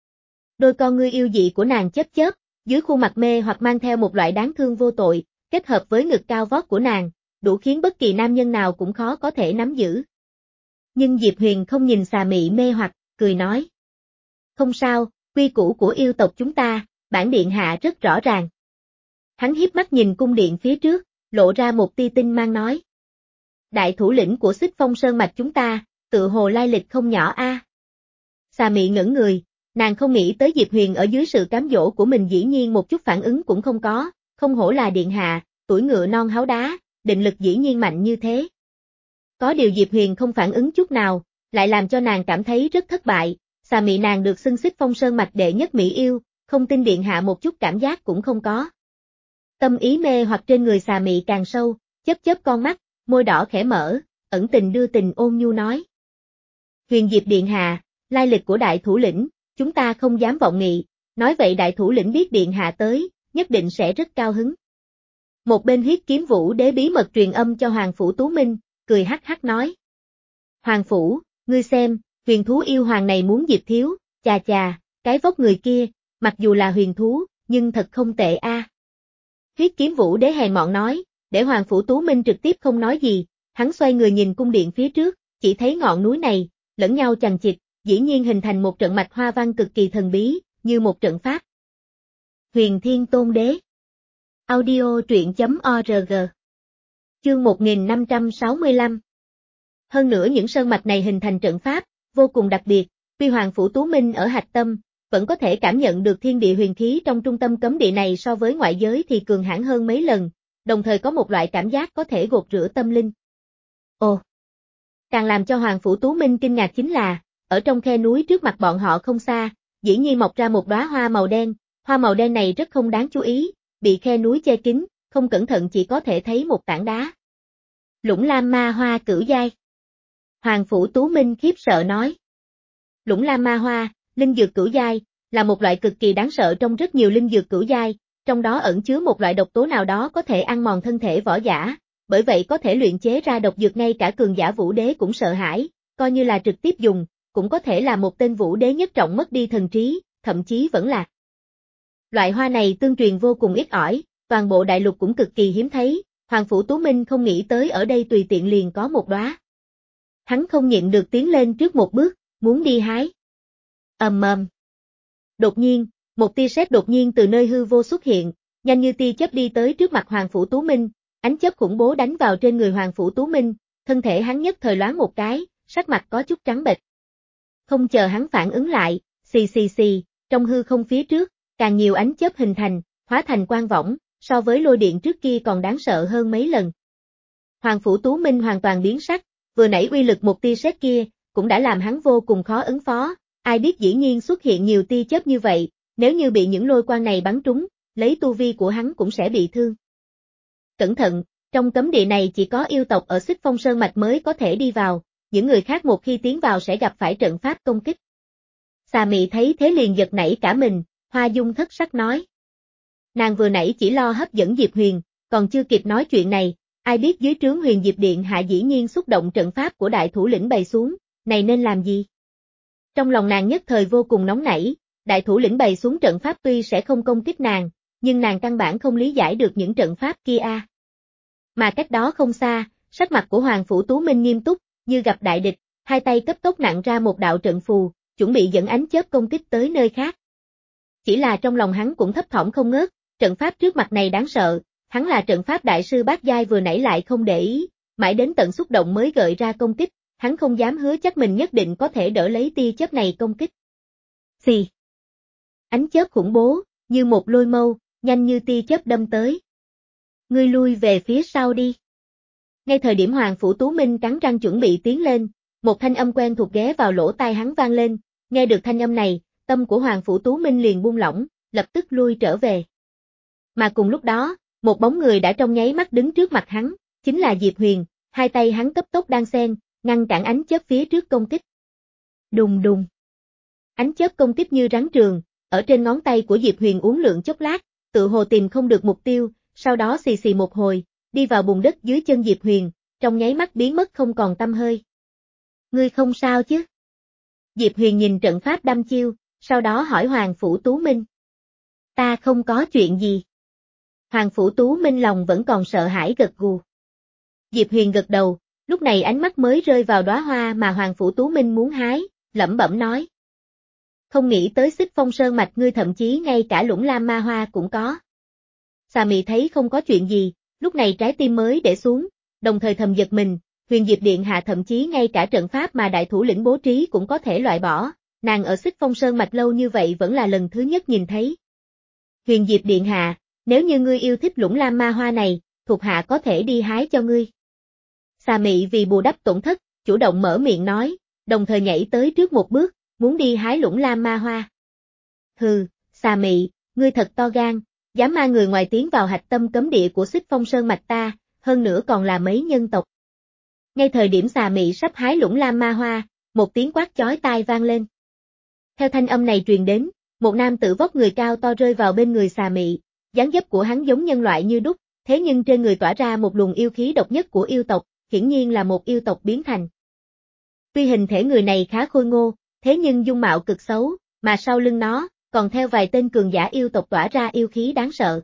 Đôi con ngươi yêu dị của nàng chớp chớp, dưới khuôn mặt mê hoặc mang theo một loại đáng thương vô tội, kết hợp với ngực cao vót của nàng, đủ khiến bất kỳ nam nhân nào cũng khó có thể nắm giữ. Nhưng Diệp Huyền không nhìn Xà Mị mê hoặc, cười nói. Không sao, quy củ của yêu tộc chúng ta, bản điện hạ rất rõ ràng. Hắn hiếp mắt nhìn cung điện phía trước, lộ ra một tia tinh mang nói. Đại thủ lĩnh của Xích Phong Sơn Mạch chúng ta, tự hồ lai lịch không nhỏ a. À. Xà Mị ngẩn người, nàng không nghĩ tới Diệp Huyền ở dưới sự cám dỗ của mình dĩ nhiên một chút phản ứng cũng không có, không hổ là điện hạ, tuổi ngựa non háo đá, định lực dĩ nhiên mạnh như thế. Có điều Diệp Huyền không phản ứng chút nào, lại làm cho nàng cảm thấy rất thất bại, Xà Mị nàng được xưng Xích Phong Sơn Mạch đệ nhất mỹ yêu, không tin điện hạ một chút cảm giác cũng không có. Tâm ý mê hoặc trên người Xà Mị càng sâu, chớp chớp con mắt, môi đỏ khẽ mở, ẩn tình đưa tình ôn nhu nói. Huyền Diệp Điện Hạ, lai lịch của đại thủ lĩnh, chúng ta không dám vọng nghị, nói vậy đại thủ lĩnh biết Điện Hạ tới, nhất định sẽ rất cao hứng. Một bên Huyết Kiếm Vũ Đế bí mật truyền âm cho Hoàng Phủ Tú Minh, cười hắc hắc nói. Hoàng Phủ, ngươi xem, huyền thú yêu hoàng này muốn Diệp thiếu, chà chà, cái vóc người kia, mặc dù là huyền thú, nhưng thật không tệ a. À. Huyết Kiếm Vũ Đế hèn mọn nói, để Hoàng Phủ Tú Minh trực tiếp không nói gì, hắn xoay người nhìn cung điện phía trước, chỉ thấy ngọn núi này, lẫn nhau chằng chịt, dĩ nhiên hình thành một trận mạch hoa văn cực kỳ thần bí, như một trận pháp. Huyền Thiên Tôn Đế. Audio truyện chấm org. Chương một nghìn năm trăm sáu mươi lăm. Hơn nữa những sơn mạch này hình thành trận pháp, vô cùng đặc biệt, tuy Hoàng Phủ Tú Minh ở hạch tâm, vẫn có thể cảm nhận được thiên địa huyền khí trong trung tâm cấm địa này so với ngoại giới thì cường hãn hơn mấy lần, đồng thời có một loại cảm giác có thể gột rửa tâm linh. Ồ! Càng làm cho Hoàng Phủ Tú Minh kinh ngạc chính là, ở trong khe núi trước mặt bọn họ không xa, dĩ nhiên mọc ra một đóa hoa màu đen, hoa màu đen này rất không đáng chú ý, bị khe núi che kín, không cẩn thận chỉ có thể thấy một tảng đá. Lũng Lam Ma Hoa cửu giai. Hoàng Phủ Tú Minh khiếp sợ nói. Lũng Lam Ma Hoa, linh dược cửu giai, là một loại cực kỳ đáng sợ trong rất nhiều linh dược cửu giai, trong đó ẩn chứa một loại độc tố nào đó có thể ăn mòn thân thể võ giả, bởi vậy có thể luyện chế ra độc dược ngay cả cường giả vũ đế cũng sợ hãi, coi như là trực tiếp dùng, cũng có thể là một tên vũ đế nhất trọng mất đi thần trí, thậm chí vẫn lạc. Loại hoa này tương truyền vô cùng ít ỏi, toàn bộ đại lục cũng cực kỳ hiếm thấy, Hoàng Phủ Tú Minh không nghĩ tới ở đây tùy tiện liền có một đóa. Hắn không nhịn được tiến lên trước một bước, muốn đi hái. Ầm ầm. Đột nhiên, một tia sét đột nhiên từ nơi hư vô xuất hiện, nhanh như tia chớp đi tới trước mặt Hoàng Phủ Tú Minh, ánh chớp khủng bố đánh vào trên người Hoàng Phủ Tú Minh, thân thể hắn nhất thời loáng một cái, sắc mặt có chút trắng bệch. Không chờ hắn phản ứng lại, xì xì xì, trong hư không phía trước, càng nhiều ánh chớp hình thành, hóa thành quang võng, so với lôi điện trước kia còn đáng sợ hơn mấy lần. Hoàng Phủ Tú Minh hoàn toàn biến sắc, vừa nãy uy lực một tia sét kia, cũng đã làm hắn vô cùng khó ứng phó, ai biết dĩ nhiên xuất hiện nhiều tia chớp như vậy, nếu như bị những lôi quang này bắn trúng, lấy tu vi của hắn cũng sẽ bị thương. Cẩn thận, trong cấm địa này chỉ có yêu tộc ở Xích Phong Sơn Mạch mới có thể đi vào, những người khác một khi tiến vào sẽ gặp phải trận pháp công kích. Xà Mị thấy thế liền giật nảy cả mình, Hoa Dung thất sắc nói. Nàng vừa nãy chỉ lo hấp dẫn Diệp Huyền, còn chưa kịp nói chuyện này, ai biết dưới trướng Huyền Diệp Điện hạ dĩ nhiên xúc động trận pháp của đại thủ lĩnh bày xuống, này nên làm gì? Trong lòng nàng nhất thời vô cùng nóng nảy, đại thủ lĩnh bày xuống trận pháp tuy sẽ không công kích nàng, nhưng nàng căn bản không lý giải được những trận pháp kia a. À. Mà cách đó không xa, sắc mặt của Hoàng Phủ Tú Minh nghiêm túc, như gặp đại địch, hai tay cấp tốc nặng ra một đạo trận phù, chuẩn bị dẫn ánh chớp công kích tới nơi khác. Chỉ là trong lòng hắn cũng thấp thỏm không ngớt, trận pháp trước mặt này đáng sợ, hắn là trận pháp đại sư bát giai vừa nãy lại không để ý, mãi đến tận xúc động mới gợi ra công kích, hắn không dám hứa chắc mình nhất định có thể đỡ lấy tia chớp này công kích. Xì. Ánh chớp khủng bố, như một lôi mâu, nhanh như tia chớp đâm tới. Ngươi lui về phía sau đi. Ngay thời điểm Hoàng Phủ Tú Minh cắn răng chuẩn bị tiến lên, một thanh âm quen thuộc ghé vào lỗ tai hắn vang lên, nghe được thanh âm này, tâm của Hoàng Phủ Tú Minh liền buông lỏng, lập tức lui trở về. Mà cùng lúc đó, một bóng người đã trong nháy mắt đứng trước mặt hắn, chính là Diệp Huyền, hai tay hắn cấp tốc đan xen, ngăn cản ánh chớp phía trước công kích. Đùng đùng. Ánh chớp công kích như rắn trường, ở trên ngón tay của Diệp Huyền uốn lượn chốc lát, tự hồ tìm không được mục tiêu, sau đó xì xì một hồi, đi vào bùn đất dưới chân Diệp Huyền, trong nháy mắt biến mất không còn tăm hơi. Ngươi không sao chứ? Diệp Huyền nhìn trận pháp đăm chiêu, sau đó hỏi Hoàng Phủ Tú Minh. Ta không có chuyện gì. Hoàng Phủ Tú Minh lòng vẫn còn sợ hãi gật gù. Diệp Huyền gật đầu, lúc này ánh mắt mới rơi vào đóa hoa mà Hoàng Phủ Tú Minh muốn hái, lẩm bẩm nói. Không nghĩ tới Xích Phong Sơn Mạch ngươi thậm chí ngay cả Lũng Lam Ma Hoa cũng có. Xà Mị thấy không có chuyện gì, lúc này trái tim mới để xuống, đồng thời thầm giật mình, Huyền Diệp Điện hạ thậm chí ngay cả trận pháp mà đại thủ lĩnh bố trí cũng có thể loại bỏ, nàng ở Xích Phong Sơn Mạch lâu như vậy vẫn là lần thứ nhất nhìn thấy. Huyền Diệp Điện hạ, nếu như ngươi yêu thích Lũng Lam Ma Hoa này, thuộc hạ có thể đi hái cho ngươi. Xà Mị vì bù đắp tổn thất, chủ động mở miệng nói, đồng thời nhảy tới trước một bước, muốn đi hái Lũng Lam Ma Hoa. Hừ, Xà Mị, ngươi thật to gan, dám mang người ngoài tiến vào hạch tâm cấm địa của Xích Phong Sơn Mạch ta, hơn nữa còn là mấy nhân tộc. Ngay thời điểm Xà Mị sắp hái Lũng Lam Ma Hoa, một tiếng quát chói tai vang lên. Theo thanh âm này truyền đến, một nam tử vóc người cao to rơi vào bên người Xà Mị, dáng dấp của hắn giống nhân loại như đúc, thế nhưng trên người tỏa ra một luồng yêu khí độc nhất của yêu tộc, hiển nhiên là một yêu tộc biến thành. Tuy hình thể người này khá khôi ngô, thế nhưng dung mạo cực xấu, mà sau lưng nó, còn theo vài tên cường giả yêu tộc tỏa ra yêu khí đáng sợ.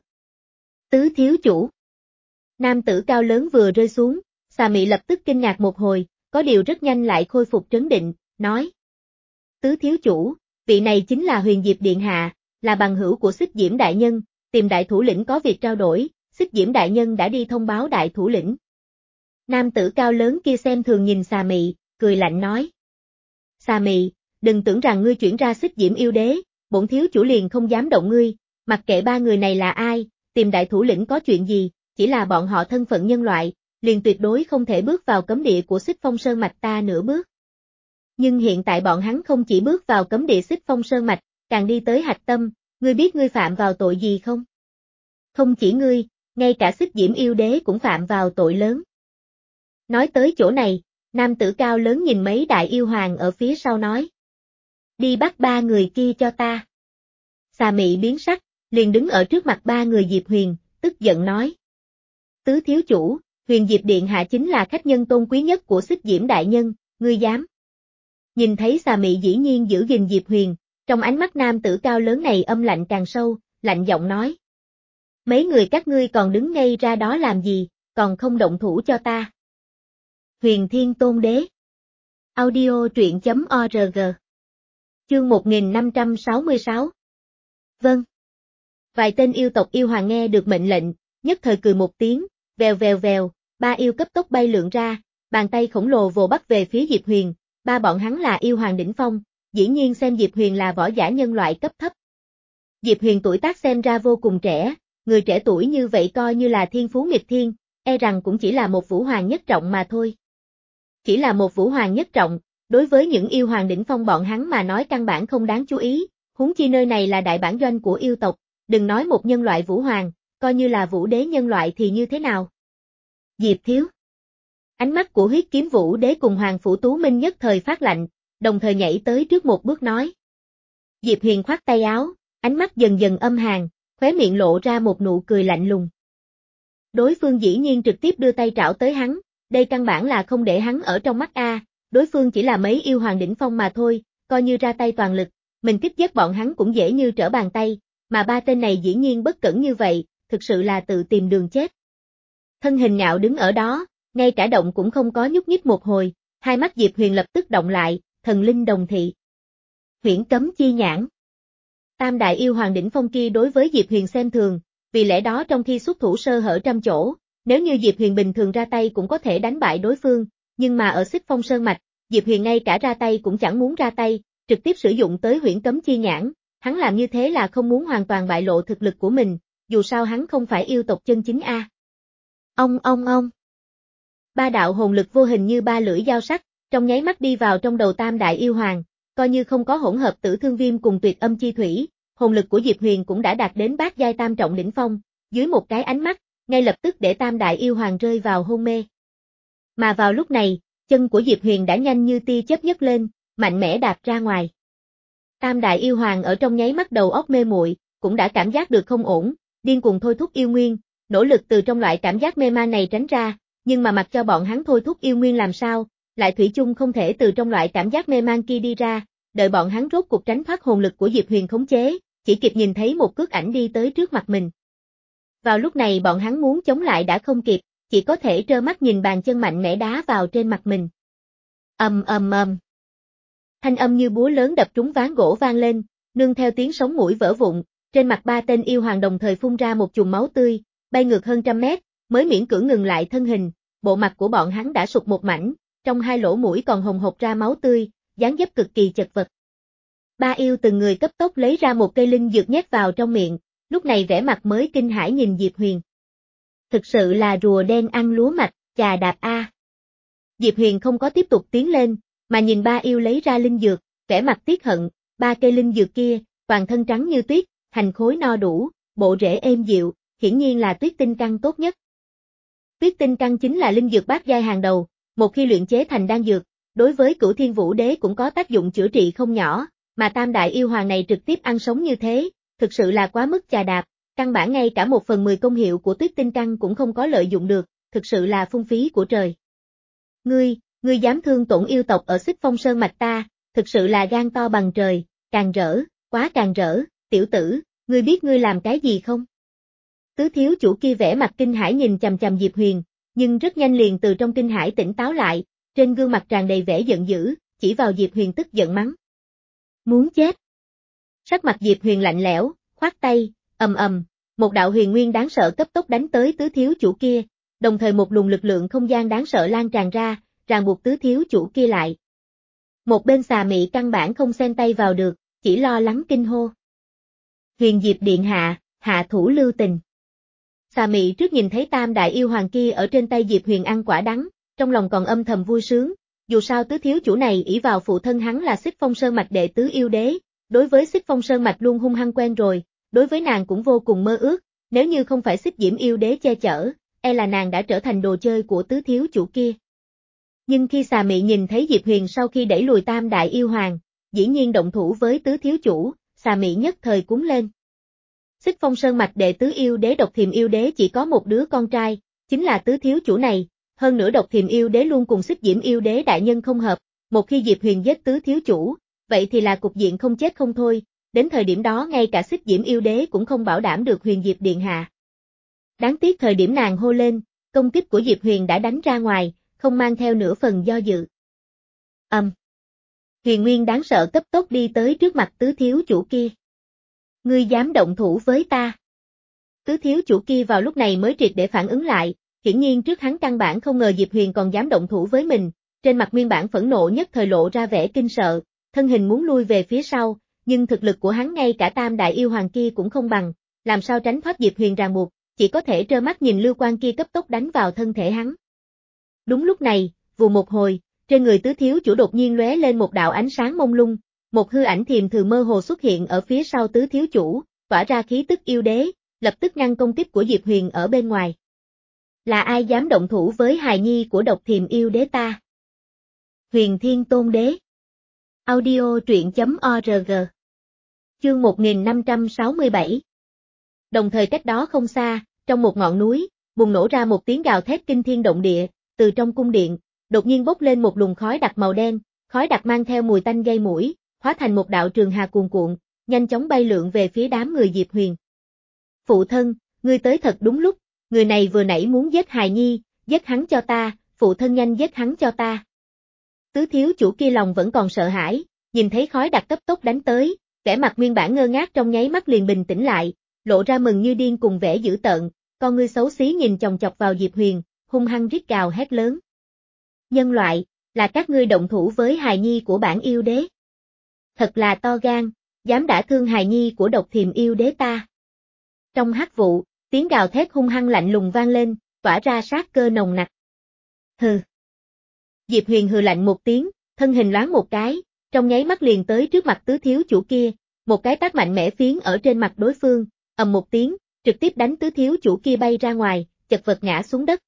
Tứ thiếu chủ. Nam tử cao lớn vừa rơi xuống, Xà Mị lập tức kinh ngạc một hồi, có điều rất nhanh lại khôi phục trấn định, nói. Tứ thiếu chủ, vị này chính là Huyền Diệp Điện hạ, là bằng hữu của Xích Diễm đại nhân, tìm đại thủ lĩnh có việc trao đổi, Xích Diễm đại nhân đã đi thông báo đại thủ lĩnh. Nam tử cao lớn kia xem thường nhìn Xà Mị, cười lạnh nói. Xà Mị, đừng tưởng rằng ngươi chuyển ra Xích Diễm yêu đế, bổn thiếu chủ liền không dám động ngươi, mặc kệ ba người này là ai, tìm đại thủ lĩnh có chuyện gì, chỉ là bọn họ thân phận nhân loại, liền tuyệt đối không thể bước vào cấm địa của Xích Phong Sơn Mạch ta nửa bước. Nhưng hiện tại bọn hắn không chỉ bước vào cấm địa Xích Phong Sơn Mạch, càng đi tới hạch tâm, ngươi biết ngươi phạm vào tội gì không? Không chỉ ngươi, ngay cả Xích Diễm yêu đế cũng phạm vào tội lớn. Nói tới chỗ này, nam tử cao lớn nhìn mấy đại yêu hoàng ở phía sau nói. Đi bắt ba người kia cho ta. Xà Mị biến sắc, liền đứng ở trước mặt ba người Diệp Huyền, tức giận nói. Tứ thiếu chủ, Huyền Diệp Điện hạ chính là khách nhân tôn quý nhất của Xích Diễm đại nhân, ngươi dám. Nhìn thấy Xà Mị dĩ nhiên giữ gìn Diệp Huyền, trong ánh mắt nam tử cao lớn này âm lạnh càng sâu, lạnh giọng nói. Mấy người các ngươi còn đứng ngay ra đó làm gì, còn không động thủ cho ta. Huyền Thiên Tôn Đế. Audio truyện chấm org. Chương một nghìn năm trăm sáu mươi sáu. Vâng. Vài tên yêu tộc yêu hoàng nghe được mệnh lệnh, nhất thời cười một tiếng, vèo vèo vèo, ba yêu cấp tốc bay lượn ra, bàn tay khổng lồ vồ bắt về phía Diệp Huyền, ba bọn hắn là yêu hoàng đỉnh phong, dĩ nhiên xem Diệp Huyền là võ giả nhân loại cấp thấp. Diệp Huyền tuổi tác xem ra vô cùng trẻ, người trẻ tuổi như vậy coi như là thiên phú nghịch thiên, e rằng cũng chỉ là một vũ hoàng nhất trọng mà thôi. Chỉ là một vũ hoàng nhất trọng, đối với những yêu hoàng đỉnh phong bọn hắn mà nói căn bản không đáng chú ý, huống chi nơi này là đại bản doanh của yêu tộc, đừng nói một nhân loại vũ hoàng, coi như là vũ đế nhân loại thì như thế nào. Diệp thiếu. Ánh mắt của huyết kiếm vũ đế cùng hoàng phủ tú minh nhất thời phát lạnh, đồng thời nhảy tới trước một bước nói. Diệp Huyền khoát tay áo, ánh mắt dần dần âm hàn, khóe miệng lộ ra một nụ cười lạnh lùng. Đối phương dĩ nhiên trực tiếp đưa tay trảo tới hắn, đây căn bản là không để hắn ở trong mắt a, đối phương chỉ là mấy yêu hoàng đỉnh phong mà thôi, coi như ra tay toàn lực, mình kích giết bọn hắn cũng dễ như trở bàn tay, mà ba tên này dĩ nhiên bất cẩn như vậy, thực sự là tự tìm đường chết. Thân hình ngạo đứng ở đó, ngay cả động cũng không có nhúc nhích một hồi, hai mắt Diệp Huyền lập tức động lại, thần linh đồng thị. Huyễn cấm chi nhãn. Tam đại yêu hoàng đỉnh phong kia đối với Diệp Huyền xem thường, vì lẽ đó trong khi xuất thủ sơ hở trăm chỗ, nếu như Diệp Huyền bình thường ra tay cũng có thể đánh bại đối phương, nhưng mà ở Xích Phong Sơn Mạch, Diệp Huyền ngay cả ra tay cũng chẳng muốn ra tay, trực tiếp sử dụng tới huyễn cấm chi nhãn, hắn làm như thế là không muốn hoàn toàn bại lộ thực lực của mình, dù sao hắn không phải yêu tộc chân chính a. Ông ông ông. Ba đạo hồn lực vô hình như ba lưỡi dao sắc, trong nháy mắt đi vào trong đầu tam đại yêu hoàng, coi như không có hỗn hợp tử thương viêm cùng tuyệt âm chi thủy, hồn lực của Diệp Huyền cũng đã đạt đến bát giai tam trọng đỉnh phong, dưới một cái ánh mắt, ngay lập tức để tam đại yêu hoàng rơi vào hôn mê. Mà vào lúc này, chân của Diệp Huyền đã nhanh như tia chớp nhấc lên, mạnh mẽ đạp ra ngoài. Tam đại yêu hoàng ở trong nháy mắt đầu óc mê muội, cũng đã cảm giác được không ổn, điên cuồng thôi thúc yêu nguyên, nỗ lực từ trong loại cảm giác mê man này tránh ra, nhưng mà mặc cho bọn hắn thôi thúc yêu nguyên làm sao, lại thủy chung không thể từ trong loại cảm giác mê man kia đi ra, đợi bọn hắn rốt cuộc tránh thoát hồn lực của Diệp Huyền khống chế, chỉ kịp nhìn thấy một cước ảnh đi tới trước mặt mình. Vào lúc này bọn hắn muốn chống lại đã không kịp, chỉ có thể trơ mắt nhìn bàn chân mạnh mẽ đá vào trên mặt mình. Ầm ầm ầm. Thanh âm như búa lớn đập trúng ván gỗ vang lên, nương theo tiếng sống mũi vỡ vụn, trên mặt ba tên yêu hoàng đồng thời phun ra một chùm máu tươi, bay ngược hơn trăm mét, mới miễn cưỡng ngừng lại thân hình, bộ mặt của bọn hắn đã sụt một mảnh, trong hai lỗ mũi còn hồng hộc ra máu tươi, dáng dấp cực kỳ chật vật. Ba yêu từng người cấp tốc lấy ra một cây linh dược nhét vào trong miệng, lúc này vẻ mặt mới kinh hãi nhìn Diệp Huyền. Thực sự là rùa đen ăn lúa mạch, chà đạp a. Diệp Huyền không có tiếp tục tiến lên, mà nhìn ba yêu lấy ra linh dược, vẻ mặt tiếc hận, ba cây linh dược kia, toàn thân trắng như tuyết, hành khối no đủ, bộ rễ êm dịu, hiển nhiên là tuyết tinh căn tốt nhất. Tuyết tinh căn chính là linh dược bát giai hàng đầu, một khi luyện chế thành đan dược, đối với Cửu Thiên Vũ Đế cũng có tác dụng chữa trị không nhỏ, mà tam đại yêu hoàng này trực tiếp ăn sống như thế, thực sự là quá mức chà đạp, căn bản ngay cả một phần mười công hiệu của tuyết tinh căn cũng không có lợi dụng được, thực sự là phung phí của trời. Ngươi, ngươi dám thương tổn yêu tộc ở Xích Phong Sơn Mạch ta, thực sự là gan to bằng trời, càng rỡ, quá càng rỡ, tiểu tử, ngươi biết ngươi làm cái gì không? Tứ thiếu chủ kia vẻ mặt kinh hãi nhìn chằm chằm Diệp Huyền, nhưng rất nhanh liền từ trong kinh hãi tỉnh táo lại, trên gương mặt tràn đầy vẻ giận dữ, chỉ vào Diệp Huyền tức giận mắng. Muốn chết. Sắc mặt Diệp Huyền lạnh lẽo, khoát tay, ầm ầm, một đạo huyền nguyên đáng sợ cấp tốc đánh tới tứ thiếu chủ kia, đồng thời một luồng lực lượng không gian đáng sợ lan tràn ra, ràng buộc tứ thiếu chủ kia lại. Một bên Xà Mị căn bản không xen tay vào được, chỉ lo lắng kinh hô. Huyền Diệp điện hạ, hạ thủ lưu tình. Xà Mị trước nhìn thấy tam đại yêu hoàng kia ở trên tay Diệp Huyền ăn quả đắng, trong lòng còn âm thầm vui sướng, dù sao tứ thiếu chủ này ỷ vào phụ thân hắn là Xích Phong Sơn Mạch đệ tứ yêu đế, đối với Xích Phong Sơn Mạch luôn hung hăng quen rồi, đối với nàng cũng vô cùng mơ ước, nếu như không phải Xích Diễm yêu đế che chở, e là nàng đã trở thành đồ chơi của tứ thiếu chủ kia. Nhưng khi Xà Mị nhìn thấy Diệp Huyền sau khi đẩy lùi tam đại yêu hoàng, dĩ nhiên động thủ với tứ thiếu chủ, xà mị nhất thời cuống lên. Xích Phong Sơn mạch đệ tứ yêu đế Độc Thiềm yêu đế chỉ có một đứa con trai, chính là tứ thiếu chủ này, hơn nữa Độc Thiềm yêu đế luôn cùng Xích Diễm yêu đế đại nhân không hợp, một khi Diệp Huyền giết tứ thiếu chủ, vậy thì là cục diện không chết không thôi, đến thời điểm đó ngay cả Xích Diễm yêu đế cũng không bảo đảm được Huyền Diệp điện hạ. Đáng tiếc thời điểm nàng hô lên, công kích của Diệp Huyền đã đánh ra ngoài, không mang theo nửa phần do dự. Ầm. Um. Huyền Nguyên đáng sợ cấp tốc đi tới trước mặt tứ thiếu chủ kia. Ngươi dám động thủ với ta? Tứ thiếu chủ kia vào lúc này mới triệt để phản ứng lại, hiển nhiên trước hắn căn bản không ngờ Diệp Huyền còn dám động thủ với mình, trên mặt nguyên bản phẫn nộ nhất thời lộ ra vẻ kinh sợ, thân hình muốn lui về phía sau, nhưng thực lực của hắn ngay cả tam đại yêu hoàng kia cũng không bằng, làm sao tránh thoát Diệp Huyền ràng buộc, chỉ có thể trơ mắt nhìn lưu quang kia cấp tốc đánh vào thân thể hắn. Đúng lúc này, vù một hồi, trên người tứ thiếu chủ đột nhiên lóe lên một đạo ánh sáng mông lung, một hư ảnh thiềm thừ mơ hồ xuất hiện ở phía sau tứ thiếu chủ, tỏa ra khí tức yêu đế, lập tức ngăn công kích của Diệp Huyền ở bên ngoài. Là ai dám động thủ với hài nhi của Độc Thiềm yêu đế ta? Huyền Thiên Tôn Đế. Audio truyện chấm org. Chương một nghìn năm trăm sáu mươi bảy. Đồng thời cách đó không xa, trong một ngọn núi, bùng nổ ra một tiếng gào thét kinh thiên động địa, từ trong cung điện, đột nhiên bốc lên một luồng khói đặc màu đen, khói đặc mang theo mùi tanh gây mũi, hóa thành một đạo trường hà cuồn cuộn, nhanh chóng bay lượn về phía đám người Diệp Huyền. Phụ thân, ngươi tới thật đúng lúc, người này vừa nãy muốn giết hài nhi, giết hắn cho ta, phụ thân nhanh giết hắn cho ta. Tứ thiếu chủ kia lòng vẫn còn sợ hãi, nhìn thấy khói đặc cấp tốc đánh tới, vẻ mặt nguyên bản ngơ ngác trong nháy mắt liền bình tĩnh lại, lộ ra mừng như điên cùng vẻ dữ tợn, con ngươi xấu xí nhìn chòng chọc vào Diệp Huyền, hung hăng rít gào hét lớn. Nhân loại, là các ngươi động thủ với hài nhi của bản yêu đế. Thật là to gan, dám đả thương hài nhi của Độc Thiềm yêu đế ta. Trong hắc vụ, tiếng gào thét hung hăng lạnh lùng vang lên, tỏa ra sát cơ nồng nặc. Hừ. Diệp Huyền hừ lạnh một tiếng, thân hình loáng một cái, trong nháy mắt liền tới trước mặt tứ thiếu chủ kia, một cái tát mạnh mẽ phiến ở trên mặt đối phương, ầm một tiếng, trực tiếp đánh tứ thiếu chủ kia bay ra ngoài, chật vật ngã xuống đất.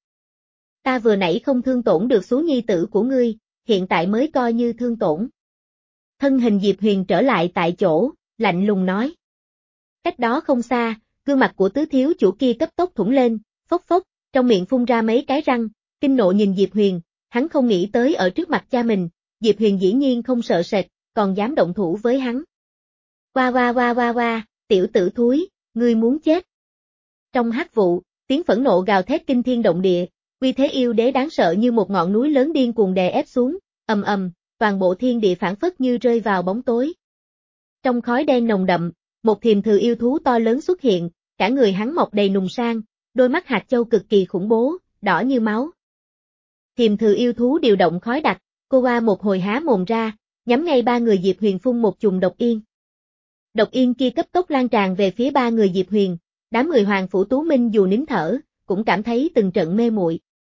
Ta vừa nãy không thương tổn được số nhi tử của ngươi, hiện tại mới coi như thương tổn. Thân hình Diệp Huyền trở lại tại chỗ, lạnh lùng nói. Cách đó không xa, gương mặt của tứ thiếu chủ kia cấp tốc thủng lên, phốc phốc, trong miệng phun ra mấy cái răng, kinh nộ nhìn Diệp Huyền, hắn không nghĩ tới ở trước mặt cha mình, Diệp Huyền dĩ nhiên không sợ sệt, còn dám động thủ với hắn. Qua qua qua qua qua, tiểu tử thúi, ngươi muốn chết. Trong hắc vụ, tiếng phẫn nộ gào thét kinh thiên động địa, uy thế yêu đế đáng sợ như một ngọn núi lớn điên cuồng đè ép xuống, ầm ầm, toàn bộ thiên địa phảng phất như rơi vào bóng tối. Trong khói đen nồng đậm, một thiềm thừ yêu thú to lớn xuất hiện, cả người hắn mọc đầy nùng sang, đôi mắt hạt châu cực kỳ khủng bố, đỏ như máu. Thiềm thừ yêu thú điều động khói đặc, cô qua một hồi há mồm ra, nhắm ngay ba người Diệp Huyền phun một chùm độc yên. Độc yên kia cấp tốc lan tràn về phía ba người Diệp Huyền, đám người Hoàng Phủ Tú Minh dù nín thở, cũng cảm thấy từng trận mê muội.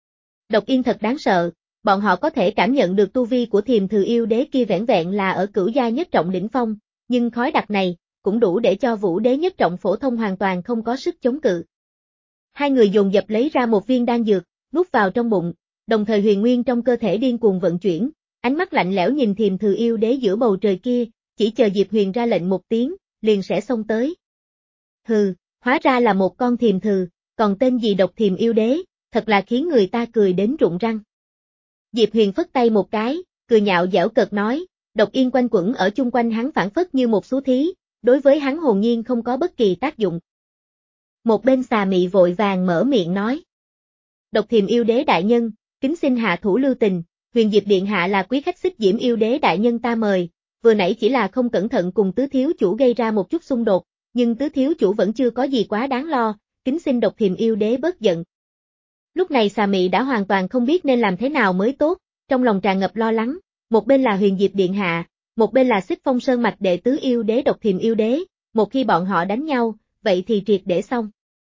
Độc yên thật đáng sợ, bọn họ có thể cảm nhận được tu vi của thiềm thừ yêu đế kia vẻn vẹn là ở cửu gia nhất trọng đỉnh phong, nhưng khói đặc này, cũng đủ để cho vũ đế nhất trọng phổ thông hoàn toàn không có sức chống cự. Hai người dồn dập lấy ra một viên đan dược, nuốt vào trong bụng, đồng thời huyền nguyên trong cơ thể điên cuồng vận chuyển, ánh mắt lạnh lẽo nhìn thiềm thừ yêu đế giữa bầu trời kia, chỉ chờ Diệp Huyền ra lệnh một tiếng, liền sẽ xông tới. Hừ, hóa ra là một con thiềm thừ, còn tên gì Độc Thiềm yêu đế, thật là khiến người ta cười đến rụng răng. Diệp Huyền phất tay một cái, cười nhạo giễu cợt nói, độc yên quanh quẩn ở chung quanh hắn phản phất như một xú thí, đối với hắn hồn nhiên không có bất kỳ tác dụng. Một bên xà mị vội vàng mở miệng nói. Độc Thiềm yêu đế đại nhân, kính xin hạ thủ lưu tình, Huyền Diệp điện hạ là quý khách Xích Diễm yêu đế đại nhân ta mời, vừa nãy chỉ là không cẩn thận cùng tứ thiếu chủ gây ra một chút xung đột, nhưng tứ thiếu chủ vẫn chưa có gì quá đáng lo, kính xin Độc Thiềm yêu đế bớt giận. Lúc này xà mị đã hoàn toàn không biết nên làm thế nào mới tốt, trong lòng tràn ngập lo lắng, một bên là Huyền Diệp điện hạ, một bên là Xích Phong Sơn mạch đệ tứ yêu đế Độc Thiềm yêu đế, một khi bọn họ đánh nhau, vậy thì triệt để xong.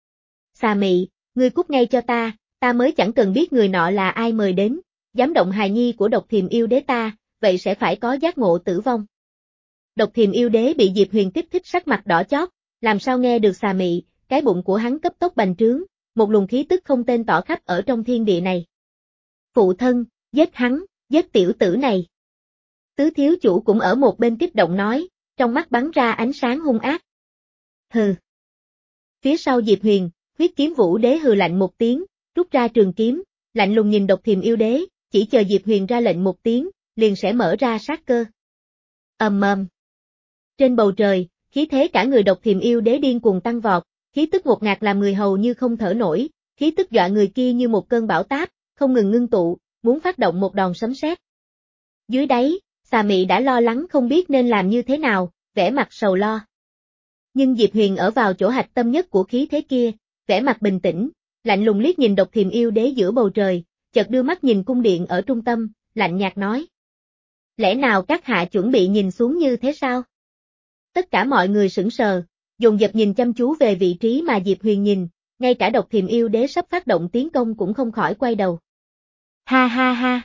Xà mị, ngươi cút ngay cho ta, ta mới chẳng cần biết người nọ là ai mời đến, dám động hài nhi của Độc Thiềm yêu đế ta, vậy sẽ phải có giác ngộ tử vong. Độc Thiềm yêu đế bị Diệp Huyền kích thích sắc mặt đỏ chót, làm sao nghe được xà mị, cái bụng của hắn cấp tốc bành trướng, một luồng khí tức không tên tỏ khắp ở trong thiên địa này. Phụ thân, giết hắn, giết tiểu tử này. Tứ thiếu chủ cũng ở một bên kích động nói, trong mắt bắn ra ánh sáng hung ác. Hừ. Phía sau Diệp Huyền, Huyết Kiếm Vũ Đế hừ lạnh một tiếng, rút ra trường kiếm, lạnh lùng nhìn Độc Thiềm Yêu Đế, chỉ chờ Diệp Huyền ra lệnh một tiếng, liền sẽ mở ra sát cơ. Ầm ầm. Trên bầu trời, khí thế cả người Độc Thiềm Yêu Đế điên cuồng tăng vọt, khí tức ngột ngạt làm người hầu như không thở nổi, khí tức dọa người kia như một cơn bão táp, không ngừng ngưng tụ, muốn phát động một đòn sấm sét. Dưới đáy, Xà Mị đã lo lắng không biết nên làm như thế nào, vẻ mặt sầu lo. Nhưng Diệp Huyền ở vào chỗ hạch tâm nhất của khí thế kia, vẻ mặt bình tĩnh, lạnh lùng liếc nhìn Độc Thiềm Yêu Đế giữa bầu trời, chợt đưa mắt nhìn cung điện ở trung tâm, lạnh nhạt nói. Lẽ nào các hạ chuẩn bị nhìn xuống như thế sao? Tất cả mọi người sững sờ, dồn dập nhìn chăm chú về vị trí mà Diệp Huyền nhìn, ngay cả Độc Thiềm Yêu Đế sắp phát động tiến công cũng không khỏi quay đầu. Ha ha ha!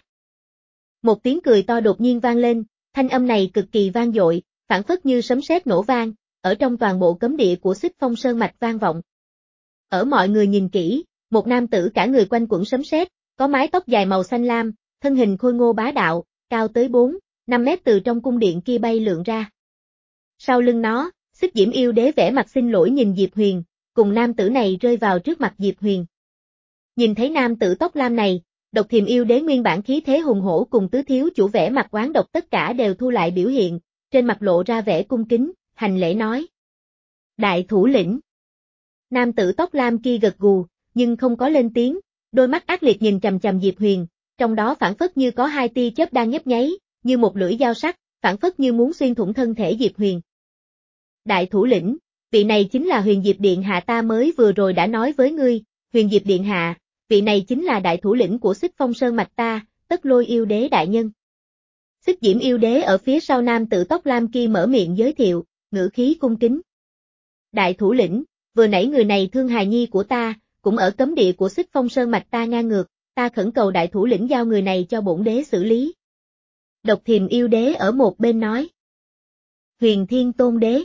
Một tiếng cười to đột nhiên vang lên, thanh âm này cực kỳ vang dội, phảng phất như sấm sét nổ vang, ở trong toàn bộ cấm địa của Xích Phong Sơn mạch vang vọng. Ở mọi người nhìn kỹ, một nam tử cả người quanh quẩn sấm sét, có mái tóc dài màu xanh lam, thân hình khôi ngô bá đạo, cao tới bốn, năm mét từ trong cung điện kia bay lượn ra. Sau lưng nó, Xích Diễm Yêu Đế vẻ mặt xin lỗi nhìn Diệp Huyền, cùng nam tử này rơi vào trước mặt Diệp Huyền. Nhìn thấy nam tử tóc lam này, Độc Thiềm Yêu Đế nguyên bản khí thế hùng hổ cùng tứ thiếu chủ vẻ mặt oán độc tất cả đều thu lại biểu hiện, trên mặt lộ ra vẻ cung kính, hành lễ nói. Đại thủ lĩnh. Nam tử tóc lam kia gật gù, nhưng không có lên tiếng, đôi mắt ác liệt nhìn chằm chằm Diệp Huyền, trong đó phảng phất như có hai tia chớp đang nhấp nháy, như một lưỡi dao sắc, phảng phất như muốn xuyên thủng thân thể Diệp Huyền. Đại thủ lĩnh, vị này chính là Huyền Diệp Điện Hạ ta mới vừa rồi đã nói với ngươi, Huyền Diệp Điện Hạ, vị này chính là đại thủ lĩnh của Xích Phong Sơn mạch ta, Tất Lôi Yêu Đế đại nhân. Xích Diễm Yêu Đế ở phía sau nam tử tóc lam kia mở miệng giới thiệu, ngữ khí cung kính. Đại thủ lĩnh, vừa nãy người này thương hài nhi của ta, cũng ở cấm địa của Xích Phong Sơn mạch ta ngang ngược, ta khẩn cầu đại thủ lĩnh giao người này cho bổn đế xử lý. Độc Thiềm Yêu Đế ở một bên nói. Huyền Thiên Tôn Đế.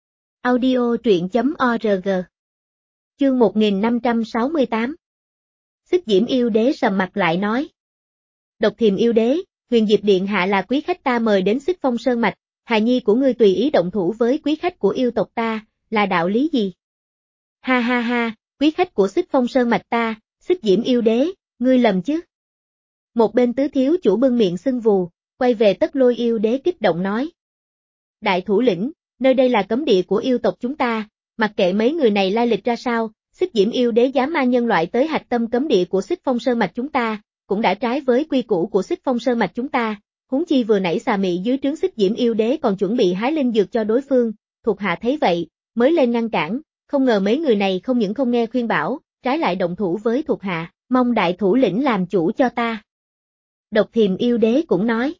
Audio truyện chấm org. Chương một nghìn năm trăm sáu mươi tám. Xích Diễm Yêu Đế sầm mặt lại nói. Độc Thiềm Yêu Đế, Huyền Diệp Điện Hạ là quý khách ta mời đến Xích Phong Sơn mạch, hài nhi của ngươi tùy ý động thủ với quý khách của yêu tộc ta, là đạo lý gì? Ha ha ha, quý khách của Xích Phong Sơn mạch ta, Xích Diễm Yêu Đế, ngươi lầm chứ? Một bên tứ thiếu chủ bưng miệng sưng vù, quay về Tất Lôi Yêu Đế kích động nói. Đại thủ lĩnh, nơi đây là cấm địa của yêu tộc chúng ta, mặc kệ mấy người này lai lịch ra sao, Xích Diễm Yêu Đế dám mang nhân loại tới hạch tâm cấm địa của Xích Phong Sơn mạch chúng ta, cũng đã trái với quy củ của Xích Phong Sơn mạch chúng ta, huống chi vừa nãy Xà Mị dưới trướng Xích Diễm Yêu Đế còn chuẩn bị hái linh dược cho đối phương, thuộc hạ thấy vậy, mới lên ngăn cản, không ngờ mấy người này không những không nghe khuyên bảo, trái lại động thủ với thuộc hạ, mong đại thủ lĩnh làm chủ cho ta. Độc Thiềm Yêu Đế cũng nói.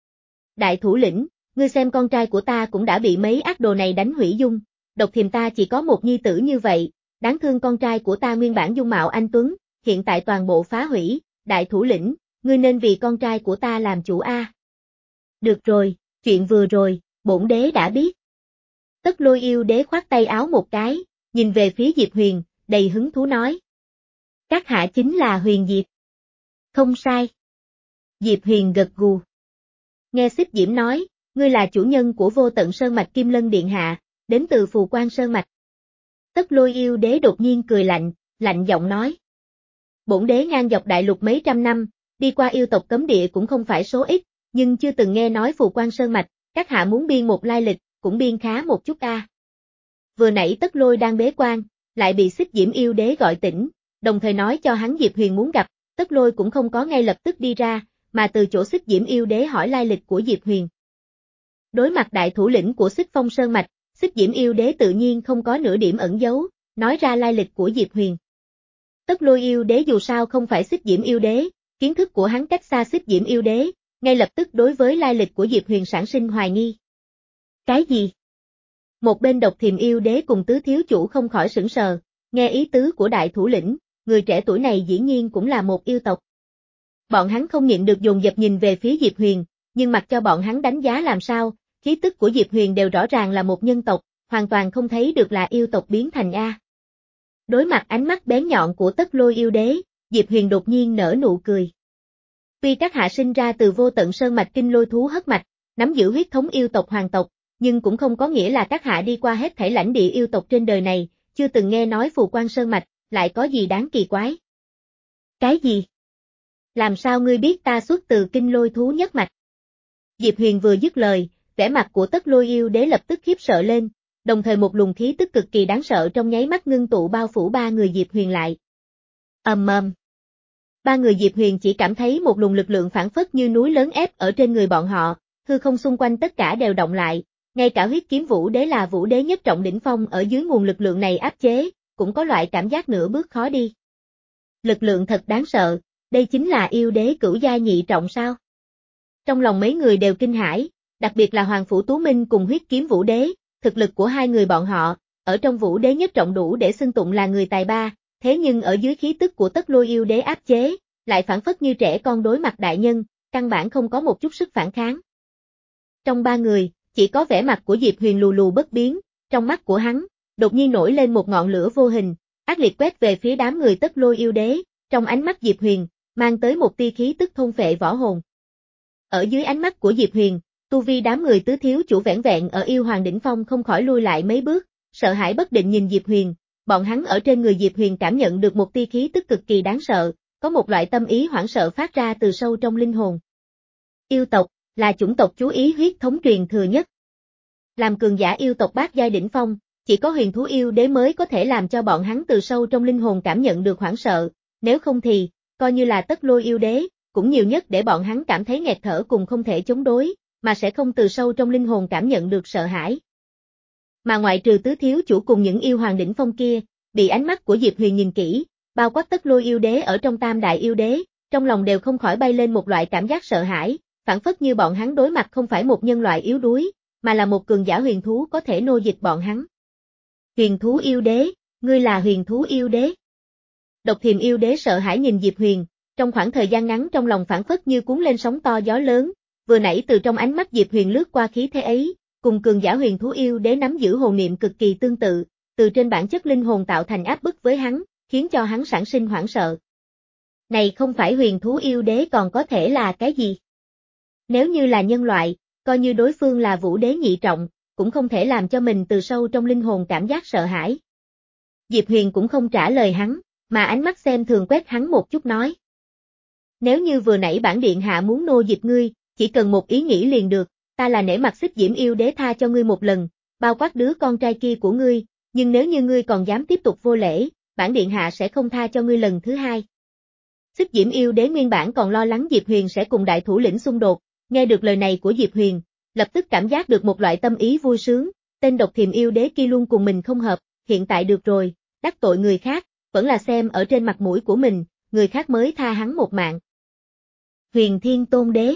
Đại thủ lĩnh, ngươi xem con trai của ta cũng đã bị mấy ác đồ này đánh hủy dung, Độc Thiềm ta chỉ có một nhi tử như vậy, đáng thương con trai của ta nguyên bản dung mạo anh tuấn, hiện tại toàn bộ phá hủy, đại thủ lĩnh, ngươi nên vì con trai của ta làm chủ a. Được rồi, chuyện vừa rồi, bổn đế đã biết. Tất Lôi Yêu Đế khoát tay áo một cái, nhìn về phía Diệp Huyền, đầy hứng thú nói. Các hạ chính là Huyền Diệp. Không sai. Diệp Huyền gật gù. Nghe Xích Diễm nói, ngươi là chủ nhân của Vô Tận Sơn mạch Kim Lân Điện Hạ, đến từ Phù Quang Sơn mạch. Tất Lôi Yêu Đế đột nhiên cười lạnh, lạnh giọng nói. Bổn đế ngang dọc đại lục mấy trăm năm, đi qua yêu tộc cấm địa cũng không phải số ít, nhưng chưa từng nghe nói Phù Quang Sơn mạch, các hạ muốn biên một lai lịch, cũng biên khá một chút a. Vừa nãy Tất Lôi đang bế quan, lại bị Xích Diễm Yêu Đế gọi tỉnh, đồng thời nói cho hắn Diệp Huyền muốn gặp, Tất Lôi cũng không có ngay lập tức đi ra, mà từ chỗ Xích Diễm Yêu Đế hỏi lai lịch của Diệp Huyền. Đối mặt đại thủ lĩnh của Xích Phong Sơn mạch, Xích Diễm Yêu Đế tự nhiên không có nửa điểm ẩn giấu, nói ra lai lịch của Diệp Huyền. Tất Lôi Yêu Đế dù sao không phải Xích Diễm Yêu Đế, kiến thức của hắn cách xa Xích Diễm Yêu Đế, ngay lập tức đối với lai lịch của Diệp Huyền sản sinh hoài nghi. Cái gì? Một bên Độc Thiềm Yêu Đế cùng tứ thiếu chủ không khỏi sửng sờ, nghe ý tứ của đại thủ lĩnh, người trẻ tuổi này dĩ nhiên cũng là một yêu tộc. Bọn hắn không nhịn được dồn dập nhìn về phía Diệp Huyền, nhưng mặc cho bọn hắn đánh giá làm sao, khí tức của Diệp Huyền đều rõ ràng là một nhân tộc, hoàn toàn không thấy được là yêu tộc biến thành A. Đối mặt ánh mắt bén nhọn của Tất Lôi Yêu Đế, Diệp Huyền đột nhiên nở nụ cười. Tuy các hạ sinh ra từ Vô Tận Sơn mạch Kinh Lôi thú hất mạch, nắm giữ huyết thống yêu tộc hoàng tộc, nhưng cũng không có nghĩa là các hạ đi qua hết thảy lãnh địa yêu tộc trên đời này, chưa từng nghe nói Phù Quang Sơn Mạch, lại có gì đáng kỳ quái. Cái gì? Làm sao ngươi biết ta xuất từ Kinh Lôi Thú Nhất Mạch? Diệp Huyền vừa dứt lời, vẻ mặt của Tất Lôi Yêu Đế lập tức khiếp sợ lên, đồng thời một luồng khí tức cực kỳ đáng sợ trong nháy mắt ngưng tụ bao phủ ba người Diệp Huyền lại. Ầm ầm. Ba người Diệp Huyền chỉ cảm thấy một luồng lực lượng phảng phất như núi lớn ép ở trên người bọn họ, hư không xung quanh tất cả đều động lại, ngay cả huyết kiếm vũ đế là vũ đế nhất trọng đỉnh phong ở dưới nguồn lực lượng này áp chế, cũng có loại cảm giác nửa bước khó đi. Lực lượng thật đáng sợ, đây chính là yêu đế cửu gia nhị trọng sao? Trong lòng mấy người đều kinh hãi, đặc biệt là Hoàng Phủ Tú Minh cùng huyết kiếm vũ đế, thực lực của hai người bọn họ, ở trong vũ đế nhất trọng đủ để xưng tụng là người tài ba, thế nhưng ở dưới khí tức của Tất Lôi Yêu Đế áp chế, lại phản phất như trẻ con đối mặt đại nhân, căn bản không có một chút sức phản kháng. Trong ba người, chỉ có vẻ mặt của Diệp Huyền lù lù bất biến, trong mắt của hắn, đột nhiên nổi lên một ngọn lửa vô hình, ác liệt quét về phía đám người Tất Lôi Yêu Đế, trong ánh mắt Diệp Huyền, mang tới một tia khí tức thôn phệ võ hồn. Ở dưới ánh mắt của Diệp Huyền, tu vi đám người tứ thiếu chủ vẻn vẹn ở yêu hoàng đỉnh phong không khỏi lui lại mấy bước, sợ hãi bất định nhìn Diệp Huyền, bọn hắn ở trên người Diệp Huyền cảm nhận được một tia khí tức cực kỳ đáng sợ, có một loại tâm ý hoảng sợ phát ra từ sâu trong linh hồn. Yêu tộc, là chủng tộc chú ý huyết thống truyền thừa nhất. Làm cường giả yêu tộc bát giai đỉnh phong, chỉ có huyền thú yêu đế mới có thể làm cho bọn hắn từ sâu trong linh hồn cảm nhận được hoảng sợ, nếu không thì, coi như là Tất Lôi Yêu Đế, cũng nhiều nhất để bọn hắn cảm thấy nghẹt thở cùng không thể chống đối, mà sẽ không từ sâu trong linh hồn cảm nhận được sợ hãi. Mà ngoại trừ tứ thiếu chủ cùng những yêu hoàng đỉnh phong kia, bị ánh mắt của Diệp Huyền nhìn kỹ, bao quát Tất Lôi Yêu Đế ở trong tam đại yêu đế, trong lòng đều không khỏi bay lên một loại cảm giác sợ hãi, phản phất như bọn hắn đối mặt không phải một nhân loại yếu đuối, mà là một cường giả huyền thú có thể nô dịch bọn hắn. Huyền thú yêu đế, ngươi là huyền thú yêu đế. Độc Thiềm Yêu Đế sợ hãi nhìn Diệp Huyền, trong khoảng thời gian ngắn trong lòng phản phất như cuốn lên sóng to gió lớn, vừa nãy từ trong ánh mắt Diệp Huyền lướt qua khí thế ấy, cùng cường giả huyền thú yêu đế nắm giữ hồn niệm cực kỳ tương tự, từ trên bản chất linh hồn tạo thành áp bức với hắn, khiến cho hắn sản sinh hoảng sợ. Này không phải huyền thú yêu đế còn có thể là cái gì? Nếu như là nhân loại, coi như đối phương là vũ đế nhị trọng, cũng không thể làm cho mình từ sâu trong linh hồn cảm giác sợ hãi. Diệp Huyền cũng không trả lời hắn, mà ánh mắt xem thường quét hắn một chút nói. Nếu như vừa nãy bản điện hạ muốn nô dịch ngươi, chỉ cần một ý nghĩ liền được, ta là nể mặt Xích Diễm Yêu Đế tha cho ngươi một lần, bao quát đứa con trai kia của ngươi, nhưng nếu như ngươi còn dám tiếp tục vô lễ, bản điện hạ sẽ không tha cho ngươi lần thứ hai. Xích Diễm Yêu Đế nguyên bản còn lo lắng Diệp Huyền sẽ cùng đại thủ lĩnh xung đột, nghe được lời này của Diệp Huyền, lập tức cảm giác được một loại tâm ý vui sướng, tên Độc Thiềm Yêu Đế kia luôn cùng mình không hợp, hiện tại được rồi, đắc tội người khác, vẫn là xem ở trên mặt mũi của mình, người khác mới tha hắn một mạng. Huyền Thiên Tôn Đế.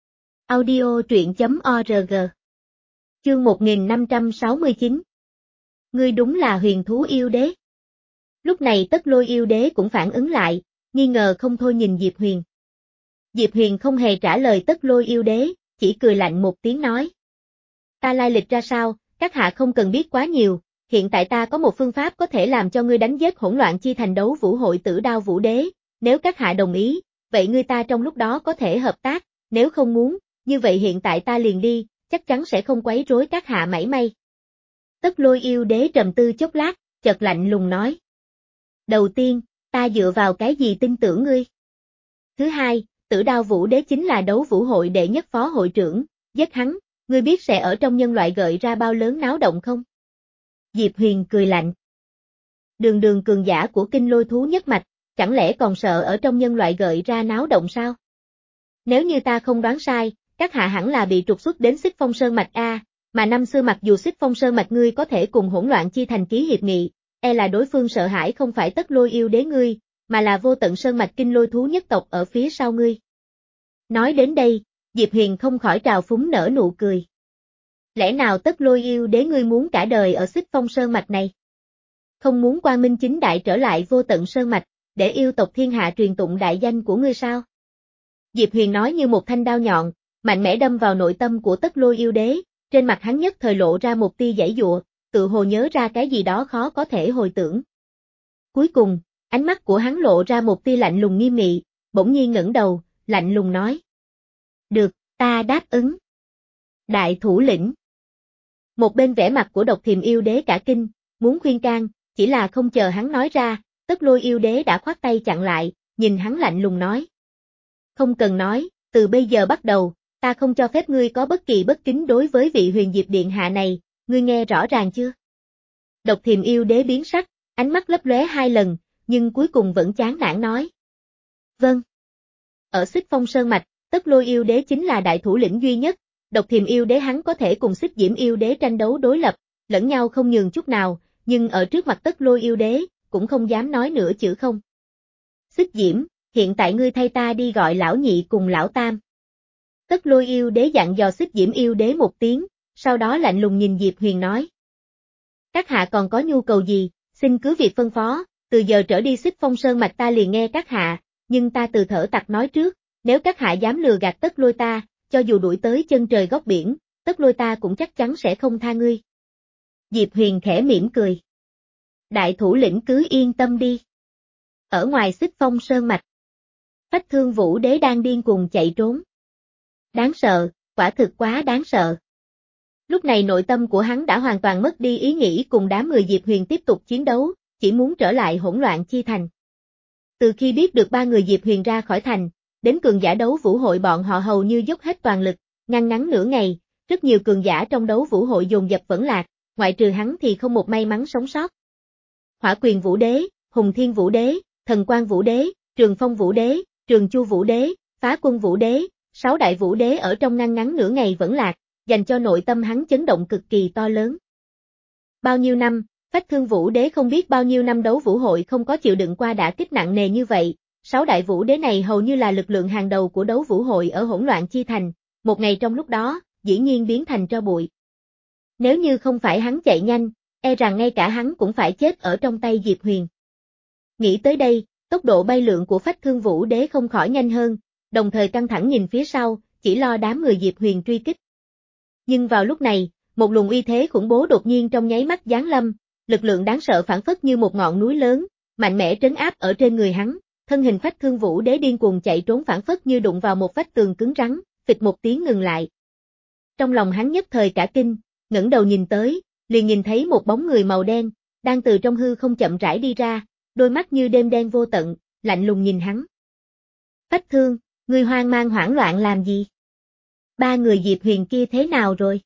Audio truyện chấm org. Chương một nghìn năm trăm sáu mươi chín. Ngươi đúng là huyền thú yêu đế. Lúc này Tất Lôi Yêu Đế cũng phản ứng lại, nghi ngờ không thôi nhìn Diệp Huyền. Diệp Huyền không hề trả lời Tất Lôi Yêu Đế, chỉ cười lạnh một tiếng nói. Ta lai lịch ra sao, các hạ không cần biết quá nhiều, hiện tại ta có một phương pháp có thể làm cho ngươi đánh giết hỗn loạn chi thành đấu vũ hội Tử Đao Vũ Đế, nếu các hạ đồng ý, vậy ngươi ta trong lúc đó có thể hợp tác, nếu không muốn, như vậy hiện tại ta liền đi, chắc chắn sẽ không quấy rối các hạ mảy may. Tất Lôi Yêu Đế trầm tư chốc lát, chợt lạnh lùng nói. Đầu tiên, ta dựa vào cái gì tin tưởng ngươi? Thứ hai, Tử Đao Vũ Đế chính là đấu vũ hội đệ nhất phó hội trưởng, giết hắn, ngươi biết sẽ ở trong nhân loại gợi ra bao lớn náo động không? Diệp Huyền cười lạnh. Đường đường cường giả của Kinh Lôi Thú Nhất Mạch, chẳng lẽ còn sợ ở trong nhân loại gợi ra náo động sao? Nếu như ta không đoán sai, các hạ hẳn là bị trục xuất đến Xích Phong Sơn Mạch A, mà năm xưa mặc dù Xích Phong Sơn Mạch ngươi có thể cùng hỗn loạn chi thành ký hiệp nghị, e là đối phương sợ hãi không phải Tất Lôi Yêu Đế ngươi, mà là Vô Tận Sơn Mạch Kinh Lôi Thú nhất tộc ở phía sau ngươi. Nói đến đây, Diệp Huyền không khỏi trào phúng nở nụ cười. Lẽ nào Tất Lôi Yêu Đế ngươi muốn cả đời ở Xích Phong Sơn Mạch này? Không muốn quang minh chính đại trở lại Vô Tận Sơn Mạch, để yêu tộc thiên hạ truyền tụng đại danh của ngươi sao? Diệp Huyền nói như một thanh đao nhọn, mạnh mẽ đâm vào nội tâm của Tất Lôi Yêu Đế, trên mặt hắn nhất thời lộ ra một tia giãy giụa, tự hồ nhớ ra cái gì đó khó có thể hồi tưởng. Cuối cùng, ánh mắt của hắn lộ ra một tia lạnh lùng nghiêm nghị, bỗng nhiên ngẩng đầu, lạnh lùng nói. Được, ta đáp ứng. Đại thủ lĩnh. Một bên vẻ mặt của Độc Thiềm Yêu Đế cả kinh, muốn khuyên can, chỉ là không chờ hắn nói ra, Tất Lôi Yêu Đế đã khoát tay chặn lại, nhìn hắn lạnh lùng nói. Không cần nói, từ bây giờ bắt đầu, ta không cho phép ngươi có bất kỳ bất kính đối với vị Huyền Diệp Điện Hạ này, ngươi nghe rõ ràng chưa? Độc Thiềm Yêu Đế biến sắc, ánh mắt lấp lóe hai lần, nhưng cuối cùng vẫn chán nản nói. Vâng. Ở Xích Phong Sơn Mạch, Tất Lôi Yêu Đế chính là đại thủ lĩnh duy nhất, Độc Thiềm Yêu Đế hắn có thể cùng Xích Diễm Yêu Đế tranh đấu đối lập, lẫn nhau không nhường chút nào, nhưng ở trước mặt Tất Lôi Yêu Đế, cũng không dám nói nửa chữ không. Xích Diễm, hiện tại ngươi thay ta đi gọi lão nhị cùng lão tam. Tất Lôi Yêu Đế dặn dò Xích Diễm Yêu Đế một tiếng, sau đó lạnh lùng nhìn Diệp Huyền nói. Các hạ còn có nhu cầu gì, xin cứ việc phân phó, từ giờ trở đi Xích Phong Sơn Mạch ta liền nghe các hạ, nhưng ta từ thở tặc nói trước, nếu các hạ dám lừa gạt Tất Lôi ta, cho dù đuổi tới chân trời góc biển, Tất Lôi ta cũng chắc chắn sẽ không tha ngươi. Diệp Huyền khẽ mỉm cười. Đại thủ lĩnh cứ yên tâm đi. Ở ngoài Xích Phong Sơn Mạch, Phách Thương Vũ Đế đang điên cuồng chạy trốn. Đáng sợ, quả thực quá đáng sợ. Lúc này nội tâm của hắn đã hoàn toàn mất đi ý nghĩ cùng đám người Diệp Huyền tiếp tục chiến đấu, chỉ muốn trở lại hỗn loạn chi thành. Từ khi biết được ba người Diệp Huyền ra khỏi thành, đến cường giả đấu vũ hội bọn họ hầu như dốc hết toàn lực, ngăn ngắn nửa ngày, rất nhiều cường giả trong đấu vũ hội dồn dập vẫn lạc, ngoại trừ hắn thì không một may mắn sống sót. Hỏa Quyền Vũ Đế, Hùng Thiên Vũ Đế, Thần Quang Vũ Đế, Trường Phong Vũ Đế, Trường Chu Vũ Đế, Phá Quân Vũ Đế, sáu đại vũ đế ở trong ngăn ngắn nửa ngày vẫn lạc, dành cho nội tâm hắn chấn động cực kỳ to lớn. Bao nhiêu năm, Phách Thương Vũ Đế không biết bao nhiêu năm đấu vũ hội không có chịu đựng qua đả kích nặng nề như vậy, sáu đại vũ đế này hầu như là lực lượng hàng đầu của đấu vũ hội ở hỗn loạn chi thành, một ngày trong lúc đó, dĩ nhiên biến thành tro bụi. Nếu như không phải hắn chạy nhanh, e rằng ngay cả hắn cũng phải chết ở trong tay Diệp Huyền. Nghĩ tới đây, tốc độ bay lượn của Phách Thương Vũ Đế không khỏi nhanh hơn, đồng thời căng thẳng nhìn phía sau, chỉ lo đám người Diệp Huyền truy kích. Nhưng vào lúc này, một luồng uy thế khủng bố đột nhiên trong nháy mắt giáng lâm, lực lượng đáng sợ phản phất như một ngọn núi lớn, mạnh mẽ trấn áp ở trên người hắn, thân hình Phách Thương Vũ Đế điên cuồng chạy trốn phản phất như đụng vào một vách tường cứng rắn, phịch một tiếng ngừng lại. Trong lòng hắn nhất thời cả kinh, ngẩng đầu nhìn tới, liền nhìn thấy một bóng người màu đen, đang từ trong hư không chậm rãi đi ra, đôi mắt như đêm đen vô tận, lạnh lùng nhìn hắn. Phách Thương, ngươi hoang mang hoảng loạn làm gì? Ba người Diệp Huyền kia thế nào rồi?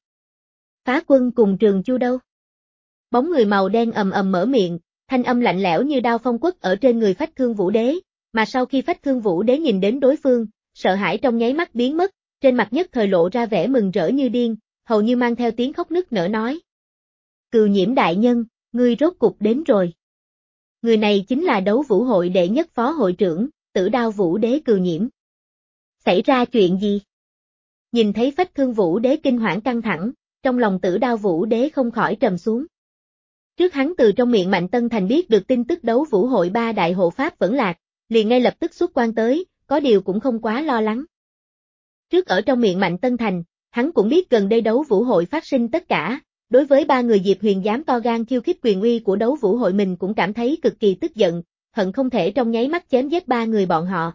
Phá Quân cùng Trường Chu đâu? Bóng người màu đen ầm ầm mở miệng, thanh âm lạnh lẽo như đao phong quất ở trên người Phách Thương Vũ Đế, mà sau khi Phách Thương Vũ Đế nhìn đến đối phương, sợ hãi trong nháy mắt biến mất, trên mặt nhất thời lộ ra vẻ mừng rỡ như điên, hầu như mang theo tiếng khóc nức nở nói. Cừu Nhiễm đại nhân, ngươi rốt cục đến rồi. Người này chính là đấu vũ hội đệ nhất phó hội trưởng, Tử Đao Vũ Đế Cừu Nhiễm. Xảy ra chuyện gì? Nhìn thấy Phách Thương Vũ Đế kinh hoảng căng thẳng, trong lòng Tử Đao Vũ Đế không khỏi trầm xuống. Trước hắn từ trong miệng Mạnh Tân Thành biết được tin tức đấu vũ hội ba đại hộ pháp vẫn lạc, liền ngay lập tức xuất quan tới, có điều cũng không quá lo lắng. Trước ở trong miệng Mạnh Tân Thành, hắn cũng biết gần đây đấu vũ hội phát sinh tất cả, đối với ba người Diệp Huyền dám to gan khiêu khích quyền uy của đấu vũ hội mình cũng cảm thấy cực kỳ tức giận, hận không thể trong nháy mắt chém giết ba người bọn họ.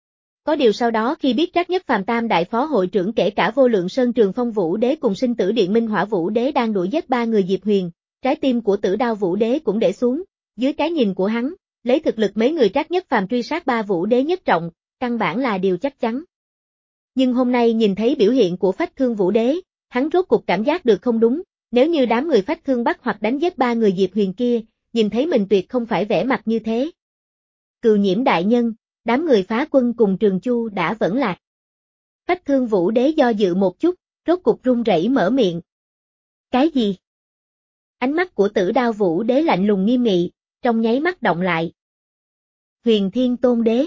Có điều sau đó khi biết Trác Nhất Phàm tam đại phó hội trưởng kể cả Vô Lượng Sơn Trường Phong Vũ Đế cùng Sinh Tử Điện Minh Hỏa Vũ Đế đang đuổi giết ba người Diệp Huyền, trái tim của Tử Đao Vũ Đế cũng để xuống, dưới cái nhìn của hắn, lấy thực lực mấy người Trác Nhất Phàm truy sát ba Vũ Đế nhất trọng, căn bản là điều chắc chắn. Nhưng hôm nay nhìn thấy biểu hiện của Phách Thương Vũ Đế, hắn rốt cuộc cảm giác được không đúng, nếu như đám người Phách Thương bắt hoặc đánh giết ba người Diệp Huyền kia, nhìn thấy mình tuyệt không phải vẻ mặt như thế. Cừu Nhiễm đại nhân, đám người Phá Quân cùng Trường Chu đã vẫn lạc. Phách Thương Vũ Đế do dự một chút, rốt cục run rẩy mở miệng. Cái gì? Ánh mắt của Tử Đao Vũ Đế lạnh lùng nghiêm nghị, trong nháy mắt động lại. Huyền Thiên Tôn Đế.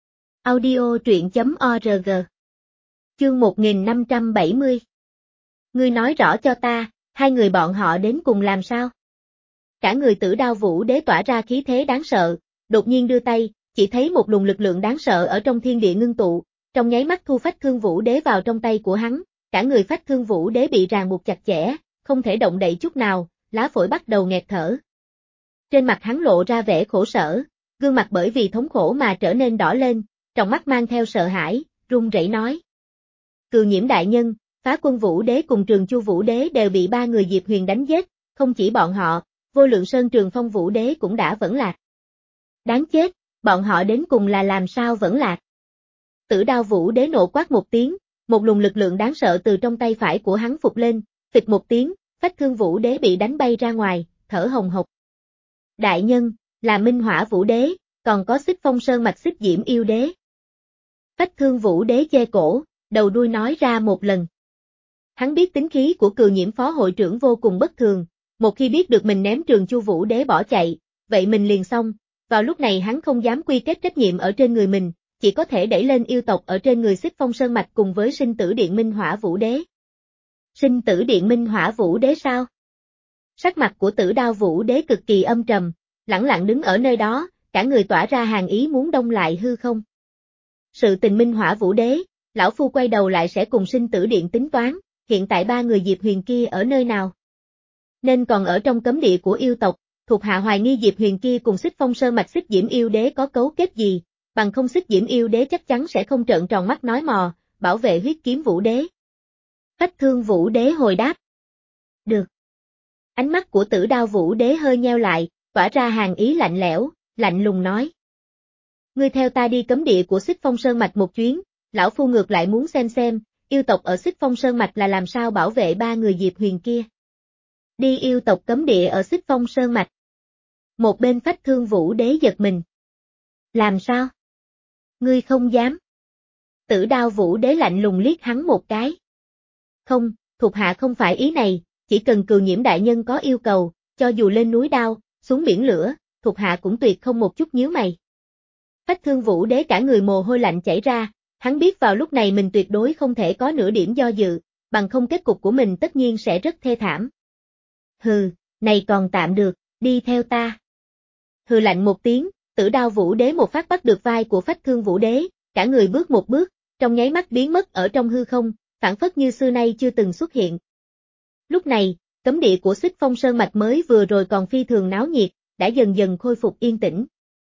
Audio truyện chấm org. Chương một nghìn năm trăm bảy mươi. Ngươi nói rõ cho ta, hai người bọn họ đến cùng làm sao? Cả người Tử Đao Vũ Đế tỏa ra khí thế đáng sợ, đột nhiên đưa tay, chỉ thấy một luồng lực lượng đáng sợ ở trong thiên địa ngưng tụ, trong nháy mắt thu Phách Thương Vũ Đế vào trong tay của hắn, cả người Phách Thương Vũ Đế bị ràng buộc chặt chẽ, không thể động đậy chút nào, lá phổi bắt đầu nghẹt thở. Trên mặt hắn lộ ra vẻ khổ sở, gương mặt bởi vì thống khổ mà trở nên đỏ lên, trong mắt mang theo sợ hãi, run rẩy nói. Cừu Nhiễm đại nhân, Phá Quân Vũ Đế cùng Trường Chu Vũ Đế đều bị ba người Diệp Huyền đánh giết, không chỉ bọn họ, Vô Lượng Sơn Trường Phong Vũ Đế cũng đã vẫn lạc. Đáng chết, bọn họ đến cùng là làm sao vẫn lạc? Tử Đao Vũ Đế nộ quát một tiếng, một luồng lực lượng đáng sợ từ trong tay phải của hắn phục lên, phịch một tiếng, Phách Thương Vũ Đế bị đánh bay ra ngoài, thở hồng hộc. Đại nhân, là Minh Hỏa Vũ Đế, còn có Xích Phong Sơn Mạch Xích Diễm Yêu Đế. Phách Thương Vũ Đế che cổ, đầu đuôi nói ra một lần. Hắn biết tính khí của Cừu Nhiễm phó hội trưởng vô cùng bất thường, một khi biết được mình ném Trường Chu Vũ Đế bỏ chạy, vậy mình liền xong, vào lúc này hắn không dám quy kết trách nhiệm ở trên người mình, chỉ có thể đẩy lên yêu tộc ở trên người Xích Phong Sơn Mạch cùng với Sinh Tử Điện Minh Hỏa Vũ Đế. Sinh Tử Điện Minh Hỏa Vũ Đế sao? Sắc mặt của Tử Đao Vũ Đế cực kỳ âm trầm, lẳng lặng đứng ở nơi đó, cả người tỏa ra hàn ý muốn đông lại hư không. Sự tình Minh Hỏa Vũ Đế, lão phu quay đầu lại sẽ cùng Sinh Tử Điện tính toán, hiện tại ba người Diệp Huyền kia ở nơi nào? Nên còn ở trong cấm địa của yêu tộc, thuộc hạ hoài nghi Diệp Huyền kia cùng Xích Phong Sơn Mạch Xích Diễm Yêu Đế có cấu kết gì, bằng không Xích Diễm Yêu Đế chắc chắn sẽ không trợn tròn mắt nói mò, bảo vệ Huyết Kiếm Vũ Đế. Phách Thương Vũ Đế hồi đáp. Được. Ánh mắt của Tử Đao Vũ Đế hơi nheo lại, tỏa ra hàn ý lạnh lẽo, lạnh lùng nói. Ngươi theo ta đi cấm địa của Xích Phong Sơn Mạch một chuyến, lão phu ngược lại muốn xem xem, yêu tộc ở Xích Phong Sơn Mạch là làm sao bảo vệ ba người Diệp Huyền kia. Đi yêu tộc cấm địa ở Xích Phong Sơn Mạch. Một bên Phách Thương Vũ Đế giật mình. Làm sao? Ngươi không dám. Tử Đao Vũ Đế lạnh lùng liếc hắn một cái. Không, thuộc hạ không phải ý này, chỉ cần Cừu Nhiễm đại nhân có yêu cầu, cho dù lên núi đao, xuống biển lửa, thuộc hạ cũng tuyệt không một chút nhíu mày. Phách Thương Vũ Đế cả người mồ hôi lạnh chảy ra, hắn biết vào lúc này mình tuyệt đối không thể có nửa điểm do dự, bằng không kết cục của mình tất nhiên sẽ rất thê thảm. Hừ, này còn tạm được, đi theo ta. Hừ lạnh một tiếng, Tử Đao Vũ Đế một phát bắt được vai của Phách Thương Vũ Đế, cả người bước một bước, trong nháy mắt biến mất ở trong hư không, phảng phất như xưa nay chưa từng xuất hiện. Lúc này, cấm địa của Xích Phong Sơn Mạch mới vừa rồi còn phi thường náo nhiệt, đã dần dần khôi phục yên tĩnh.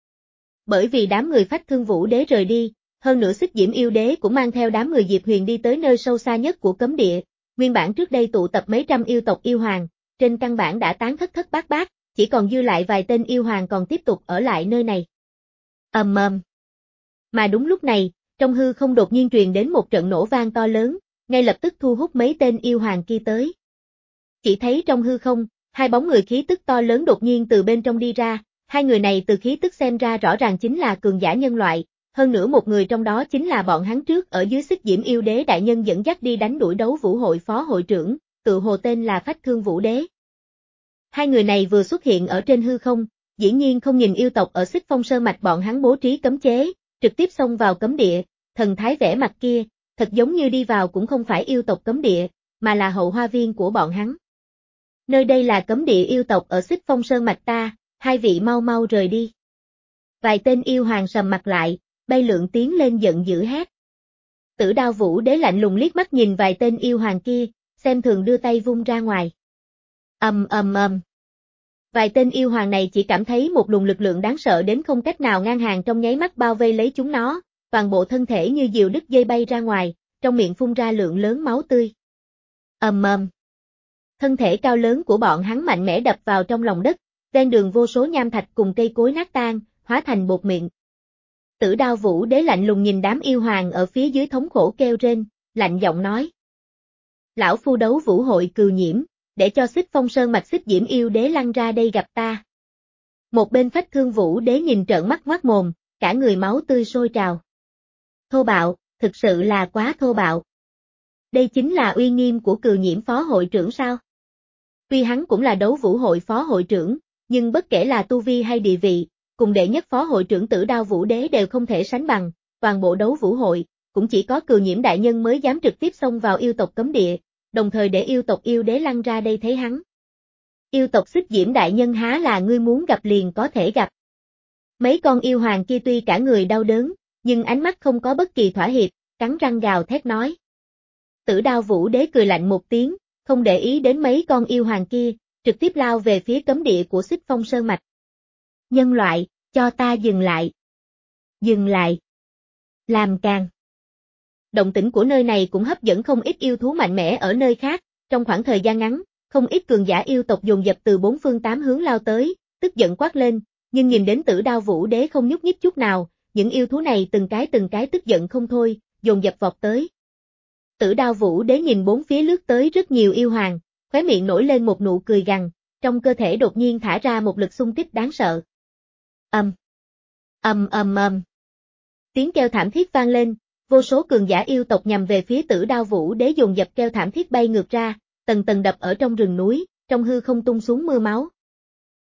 Bởi vì đám người Phách Thương Vũ Đế rời đi, hơn nữa Xích Diễm Yêu Đế cũng mang theo đám người Diệp Huyền đi tới nơi sâu xa nhất của cấm địa, nguyên bản trước đây tụ tập mấy trăm yêu tộc yêu hoàng, trên căn bản đã tán thất thất bát bát, chỉ còn dư lại vài tên yêu hoàng còn tiếp tục ở lại nơi này. Ầm ầm. Mà đúng lúc này, trong hư không đột nhiên truyền đến một trận nổ vang to lớn, ngay lập tức thu hút mấy tên yêu hoàng kia tới. Chỉ thấy trong hư không, hai bóng người khí tức to lớn đột nhiên từ bên trong đi ra, hai người này từ khí tức xem ra rõ ràng chính là cường giả nhân loại, hơn nữa một người trong đó chính là bọn hắn trước ở dưới Xích Diễm Yêu Đế đại nhân dẫn dắt đi đánh đuổi đấu vũ hội phó hội trưởng, tự hồ tên là Phách Thương Vũ Đế. Hai người này vừa xuất hiện ở trên hư không, dĩ nhiên không nhìn yêu tộc ở Xích Phong Sơn Mạch bọn hắn bố trí cấm chế, trực tiếp xông vào cấm địa, thần thái vẻ mặt kia, thật giống như đi vào cũng không phải yêu tộc cấm địa, mà là hậu hoa viên của bọn hắn. Nơi đây là cấm địa yêu tộc ở Xích Phong Sơn Mạch ta, hai vị mau mau rời đi. Vài tên yêu hoàng sầm mặt lại, bay lượn tiến lên giận dữ hét. Tử Đao Vũ Đế lạnh lùng liếc mắt nhìn vài tên yêu hoàng kia, xem thường đưa tay vung ra ngoài. Ầm ầm ầm. Vài tên yêu hoàng này chỉ cảm thấy một luồng lực lượng đáng sợ đến không cách nào ngang hàng trong nháy mắt bao vây lấy chúng nó, toàn bộ thân thể như diều đứt dây bay ra ngoài, trong miệng phun ra lượng lớn máu tươi. Ầm ầm. Thân thể cao lớn của bọn hắn mạnh mẽ đập vào trong lòng đất, ven đường vô số nham thạch cùng cây cối nát tan, hóa thành bột mịn. Tử Đao Vũ Đế lạnh lùng nhìn đám yêu hoàng ở phía dưới thống khổ kêu rên, lạnh giọng nói. Lão phu đấu vũ hội Cừu Nhiễm, để cho Xích Phong Sơn Mạch Xích Diễm Yêu Đế lăn ra đây gặp ta. Một bên Phách Thương Vũ Đế nhìn trợn mắt ngoác mồm, cả người máu tươi sôi trào. Thô bạo, thực sự là quá thô bạo. Đây chính là uy nghiêm của Cừu Nhiễm phó hội trưởng sao? Tuy hắn cũng là đấu vũ hội phó hội trưởng, nhưng bất kể là tu vi hay địa vị, cùng đệ nhất phó hội trưởng Tử Đao Vũ Đế đều không thể sánh bằng, toàn bộ đấu vũ hội, cũng chỉ có Cừu Nhiễm đại nhân mới dám trực tiếp xông vào yêu tộc cấm địa, đồng thời để yêu tộc yêu đế lăn ra đây thấy hắn. Yêu tộc Xích Diễm đại nhân há là ngươi muốn gặp liền có thể gặp. Mấy con yêu hoàng kia tuy cả người đau đớn, nhưng ánh mắt không có bất kỳ thỏa hiệp, cắn răng gào thét nói. Tử Đao Vũ Đế cười lạnh một tiếng, không để ý đến mấy con yêu hoàng kia, trực tiếp lao về phía cấm địa của Xích Phong Sơn Mạch. Nhân loại, cho ta dừng lại. Dừng lại. Làm càng. Động tĩnh của nơi này cũng hấp dẫn không ít yêu thú mạnh mẽ ở nơi khác, trong khoảng thời gian ngắn, không ít cường giả yêu tộc dồn dập từ bốn phương tám hướng lao tới, tức giận quát lên, nhưng nhìn đến Tử Đao Vũ Đế không nhúc nhích chút nào, những yêu thú này từng cái từng cái tức giận không thôi, dồn dập vọt tới. Tử Đao Vũ Đế nhìn bốn phía lướt tới rất nhiều yêu hoàng, khóe miệng nổi lên một nụ cười gằn, trong cơ thể đột nhiên thả ra một lực xung kích đáng sợ. Ầm, ầm ầm ầm. Tiếng kêu thảm thiết vang lên, vô số cường giả yêu tộc nhằm về phía Tử Đao Vũ Đế dồn dập kêu thảm thiết bay ngược ra, tầng tầng đập ở trong rừng núi, trong hư không tung xuống mưa máu.